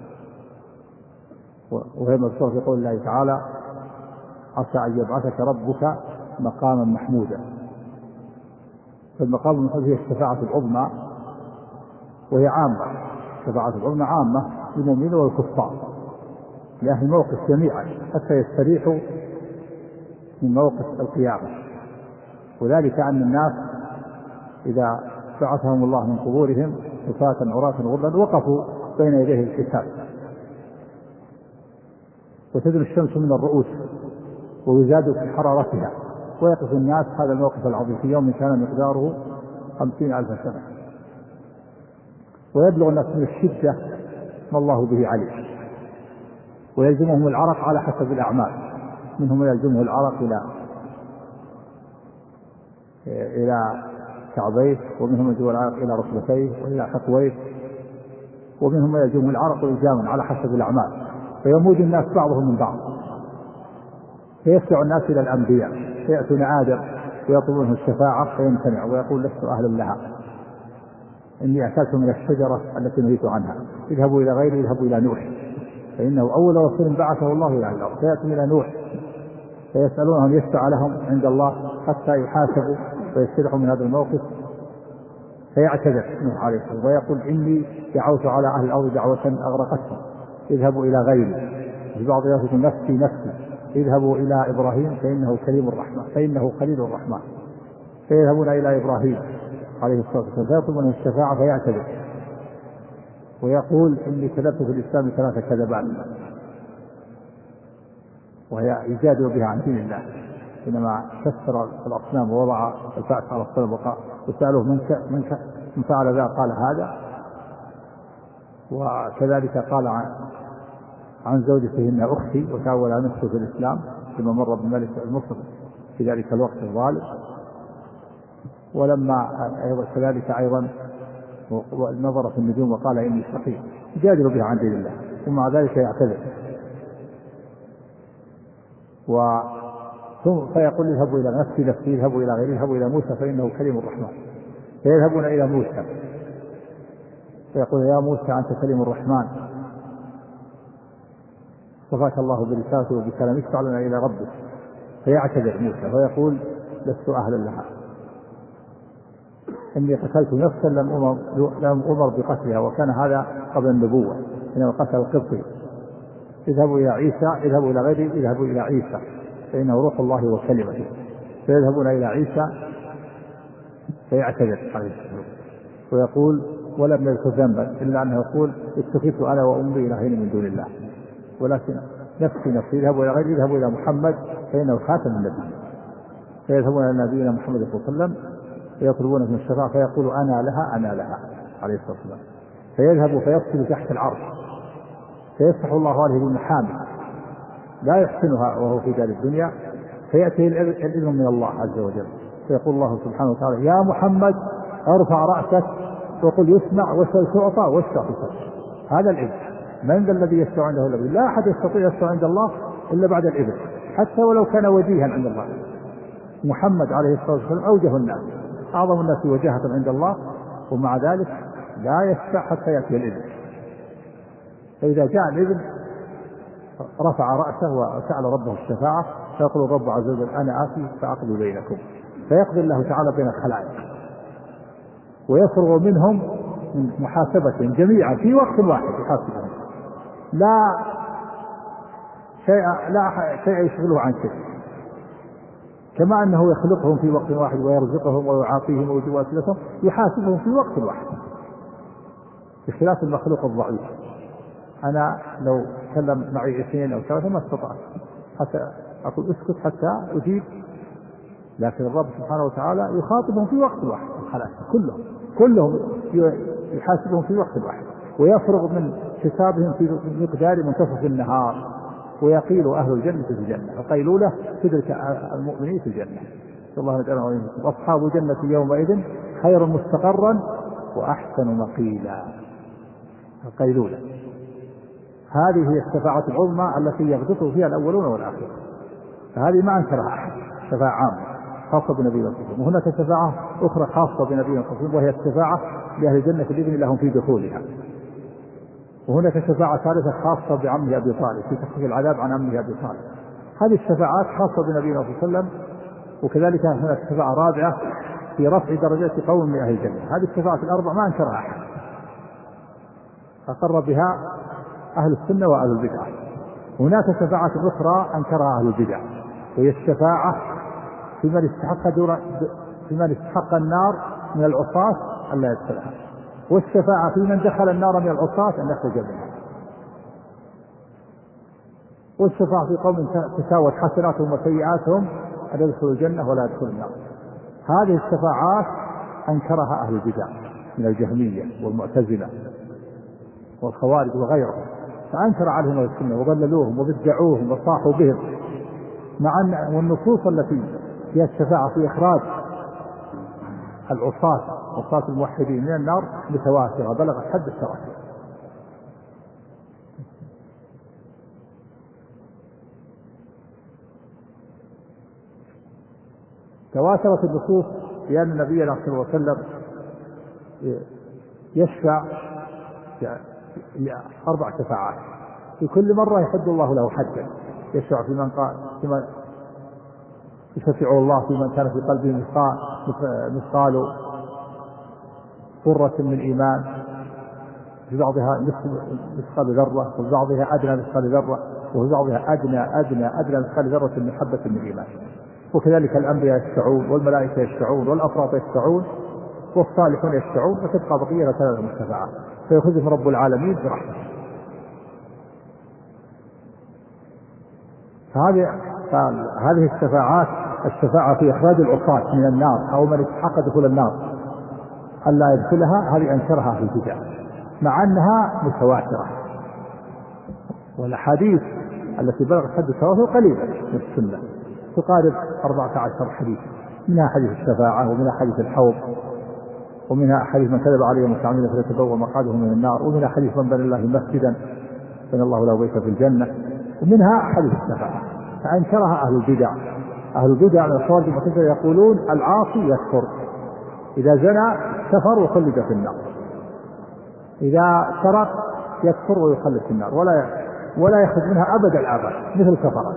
وهي مذكورة في قول الله تعالى: عسى أن يبعثك ربك مقاما محمودا. فالمقام المحمود هي الشفاعة العظمى، وهي عامة. الشفاعة العظمى عامة للمؤمنين والكفار لأهل الموقف جميعا حتى يستريحوا من موقف القيامة. وذلك أن الناس إذا بعثهم الله من قبورهم حفاة عراة غرلا وقفوا بين يديه الحساب، وتدنو الشمس من الرؤوس ويزاد في حرارتها، ويقف الناس هذا الموقف العظيم في يوم كان مقداره خمسين ألف سنة، ويبلغ الناس من الشدة ما الله به عليم، ويلزمهم العرق على حسب الأعمال. منهم يلزمه العرق إلى إلى كعبيه، ومنهم يجوم العرق إلى ركبتيه وإلى حقويه، ومنهم يجوم العرق إلزاما على حسب الأعمال، فيموج الناس بعضهم من بعض، فيسمع الناس إلى الأنبياء فيأتون آدم ويطلبونه الشفاعة فيمتنع ويقول لست أهلا لها، إني أكلت من الشجرة التي نهيت عنها، اذهبوا إلى غيري، اذهبوا إلى نوح فإنه أول رسول بعثه الله إلى الأرض، فيأتون إلى نوح فيسألونه أن يشفع لهم عند الله حتى يحاسبوا ويستريحوا من هذا الموقف، فيعتذر نوح عليه السلام ويقول إني دعوت على أهل الأرض دعوة أغرقتهم، اذهبوا إلى غيري. في بعض يقول نفسي نفسي، اذهبوا إلى إبراهيم فإنه كريم الرحمن فإنه خليل الرحمن، فيذهبون إلى إبراهيم عليه الصلاة والسلام فيطلبون الشفاعة فيعتذر ويقول إني كذبت في الإسلام ثلاث كذبات، وهي يجادل بها عن دين الله، حينما كسر الأصنام ووضع الفأس على الصنم وسأله من من من فعل ذا قال هذا، وكذلك قال عن عن زوجته إنها أختي وتأول عن نفسه في الإسلام ثم مر بملك مصر في ذلك الوقت الظالم، ولما أيضا كذلك أيضا نظر في النجوم وقال إني شقي، يجادل بها عن دين الله ومع ذلك يعتذر و ثم فيقول اذهبوا إلى نفسي نفسي، اذهبوا إلى غيري، اذهبوا إلى موسى فإنه كريم الرحمن، فيذهبون إلى موسى فيقول يا موسى أنت كريم الرحمن صفاك الله برسالته وبكلامه اشفع لنا إلى ربك، فيعتذر موسى ويقول لست أهلا لها، إني قتلت نفسا لم أمر, لم أمر بقتلها وكان هذا قبل النبوة إنه قتل القبطي، اذهبوا إلى عيسى، اذهبوا إلى غيري، اذهبوا إلى عيسى فإنه روح الله وكلمته، فيذهبون إلى عيسى فيعتذر عليه السلام ويقول ولم يذكر ذنبا إلا أنه يقول اتخذت أنا وأمي إلهين من دون الله، ولكن نفسي نفسي، اذهبوا إلى غيري، اذهبوا إلى محمد فإنه خاتم النبي، فيذهبون إلى نبينا محمد صلى الله عليه وسلم فيطلبون من الشفاعة فيقول أنا لها أنا لها عليه الصلاة والسلام، فيذهب فيصل تحت العرش فيفتح الله عليه بالمحامد لا يحسنها وهو في دار الدنيا، فيأتي الإذن من الله عز وجل فيقول الله سبحانه وتعالى يا محمد ارفع رأسك وقل يسمع واسأل تعطى واشفع تشفع، هذا الإذن. من ذا الذي يشفع عنده إلا بالله؟ لا أحد يستطيع يشفع عند الله إلا بعد الإذن حتى ولو كان وجيها عند الله. محمد عليه الصلاة والسلام أوجه الناس، أعظم الناس وجاهة عند الله، ومع ذلك لا يشفع حتى يأتي الإذن، فإذا جاء الإذن رفع رأسه وسأل ربه الشفاعة فيقول الرب عز وجل أنا آتي فأقضي بينكم، فيقضي الله تعالى بين الخلائق ويفرغ منهم من محاسبتهم جميعا في وقت واحد يحاسبهم، لا شيء لا شيء يشغله عن شيء، كما أنه يخلقهم في وقت واحد ويرزقهم ويعاطيهم ويجيب أسئلتهم يحاسبهم في وقت واحد بخلاف المخلوق الضعيف. أنا لو تكلم معي اثنين أو ثلاثة ما استطعت حتى أقول اسكت حتى أجيب، لكن الرب سبحانه وتعالى يخاطبهم في وقت واحد، خلاص كلهم كلهم يحاسبهم في وقت واحد ويفرغ من حسابهم في مقدار منتصف النهار، ويقيل أهل الجنة في الجنة، القيلولة تدرك المؤمنين في الجنة. الله تعالى أصحاب الجنة يومئذ خير مستقرا وأحسن مقيلا، القيلولة هذه هي الشفاعة العظمى التي يغبط فيها الأولون والآخرون، فهذه ما أنكرها أحد، شفاعة عامة خاصة بنبي الله، وهناك شفاعة أخرى خاصة بنبي الله وهي الشفاعة لأهل الجنة بإذن لهم في دخولها، وهناك شفاعة ثالثة خاصة بعمه أبي طالب في تخفيف العذاب عن عمه أبي طالب. هذه الشفاعات خاصة بنبي الله صلى الله عليه وسلم، وكذلك هناك شفاعة رابعة في رفع درجات قوم من أهل الجنة. هذه الشفاعة الأربع ما أنكرها أحد، أقر بها أهل السنة وأهل البدعة. هناك شفاعة أخرى أنكرها أهل البدع، وهي الشفاعة في من استحق دور في من استحق النار من العصاة أن لا يدخلها، والشفاعة في من دخل النار من العصاة أن يخرج منها، والشفاعة في قوم تساوت حسناتهم وسيئاتهم أن يدخلوا الجنة ولا يدخلوا النار. هذه الشفاعات أنكرها أهل البدع من الجهمية والمعتزلة والخوارج وغيرهم، فأنكر عليهم السنة وضللوهم وبدعوهم وصاحوا بهم، مع أن والنصوص التي فيها الشفاعة في إخراج العصاة عصاة الموحدين من النار متواترة بلغت حد التواتر. تواترت النصوص بأن نبينا صلى الله عليه وسلم يشفع أربع شفاعات في كل مرة يحد الله له حدا، يشفع في من قال في من يشفع الله في من كان في قلبه مثقال ذرة من إيمان، في بعضها مثقال ذرة وفي بعضها أدنى مثقال ذرة وفي بعضها أدنى أدنى أدنى مثقال ذرة من حبة من إيمان. وكذلك الأنبياء يشفعون والملائكة يشفعون والأفراط يشفعون والصالحون يشفعون، وتبقى بقية ثلاث الشفاعات فيأخذهم رب العالمين برحمته. فهذه هذه الشفاعات، الشفاعة في إخراج العصاة من النار أو من استحق دخول النار ألا يدخلها، هذه أنكرها في البدع مع أنها متواترة، والأحاديث التي بلغت حد التواتر قليلة من السنة تقارب أربعة عشر حديث، منها حديث الشفاعة ومنها حديث الحوض ومنها حديث من كذب عليه متعمدا فليتبوأ مقعده من النار، ومنها حديث من بنى الله مسجدا بنى الله له بيتا في الجنة، ومنها حديث الشفاعة. فأنكرها أهل البدع. أهل البدع من الخوارج المعتزلة يقولون العاصي يكفر إذا زنى كفر وخلد في النار، إذا سرق يكفر ويخلد في النار ولا ولا يخرج منها أبد الآباد مثل الكفرة.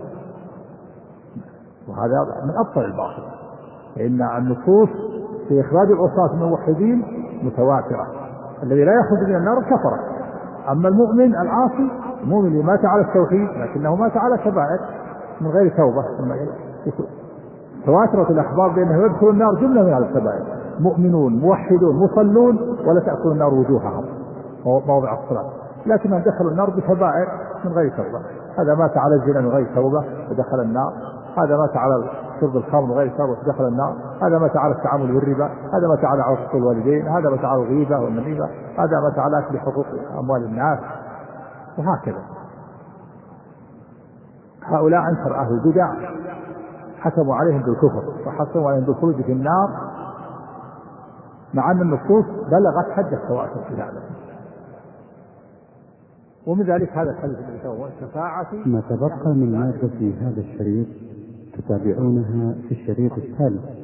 وهذا من أبطل الباطل، لأن النصوص في إخراج العصاة من الموحدين متواترة، الذي لا يخرج من النار كفر. أما المؤمن العاصي المؤمن اللي مات على التوحيد لكنه مات على كبائر من غير توبة، تواترت الأخبار بأنه يدخل النار جملة من هذه الكبائر، مؤمنون موحدون مصلون ولا تأكل النار وجوههم موضع الصلاة، لكنهم دخلوا النار بكبائر من غير توبة. هذا مات على الزنا من غير توبة ودخل النار، هذا مات على شرب الخمر من غير توبة ودخل النار، هذا مات على التعامل بالربا، هذا مات على عقوق الوالدين، هذا مات على الغيبة والنميمة، هذا مات على أكل حقوق أموال الناس، وهكذا. هؤلاء أنكر أهل البدع حكموا عليهم بالكفر وحكموا عليهم بالخروج في النار مع أن النصوص بلغت حد التواتر في هذا. ومن ذلك هذا الحديث والشفاعة. ما تبقى من مادة في هذا الشريط تتابعونها في الشريط التالي.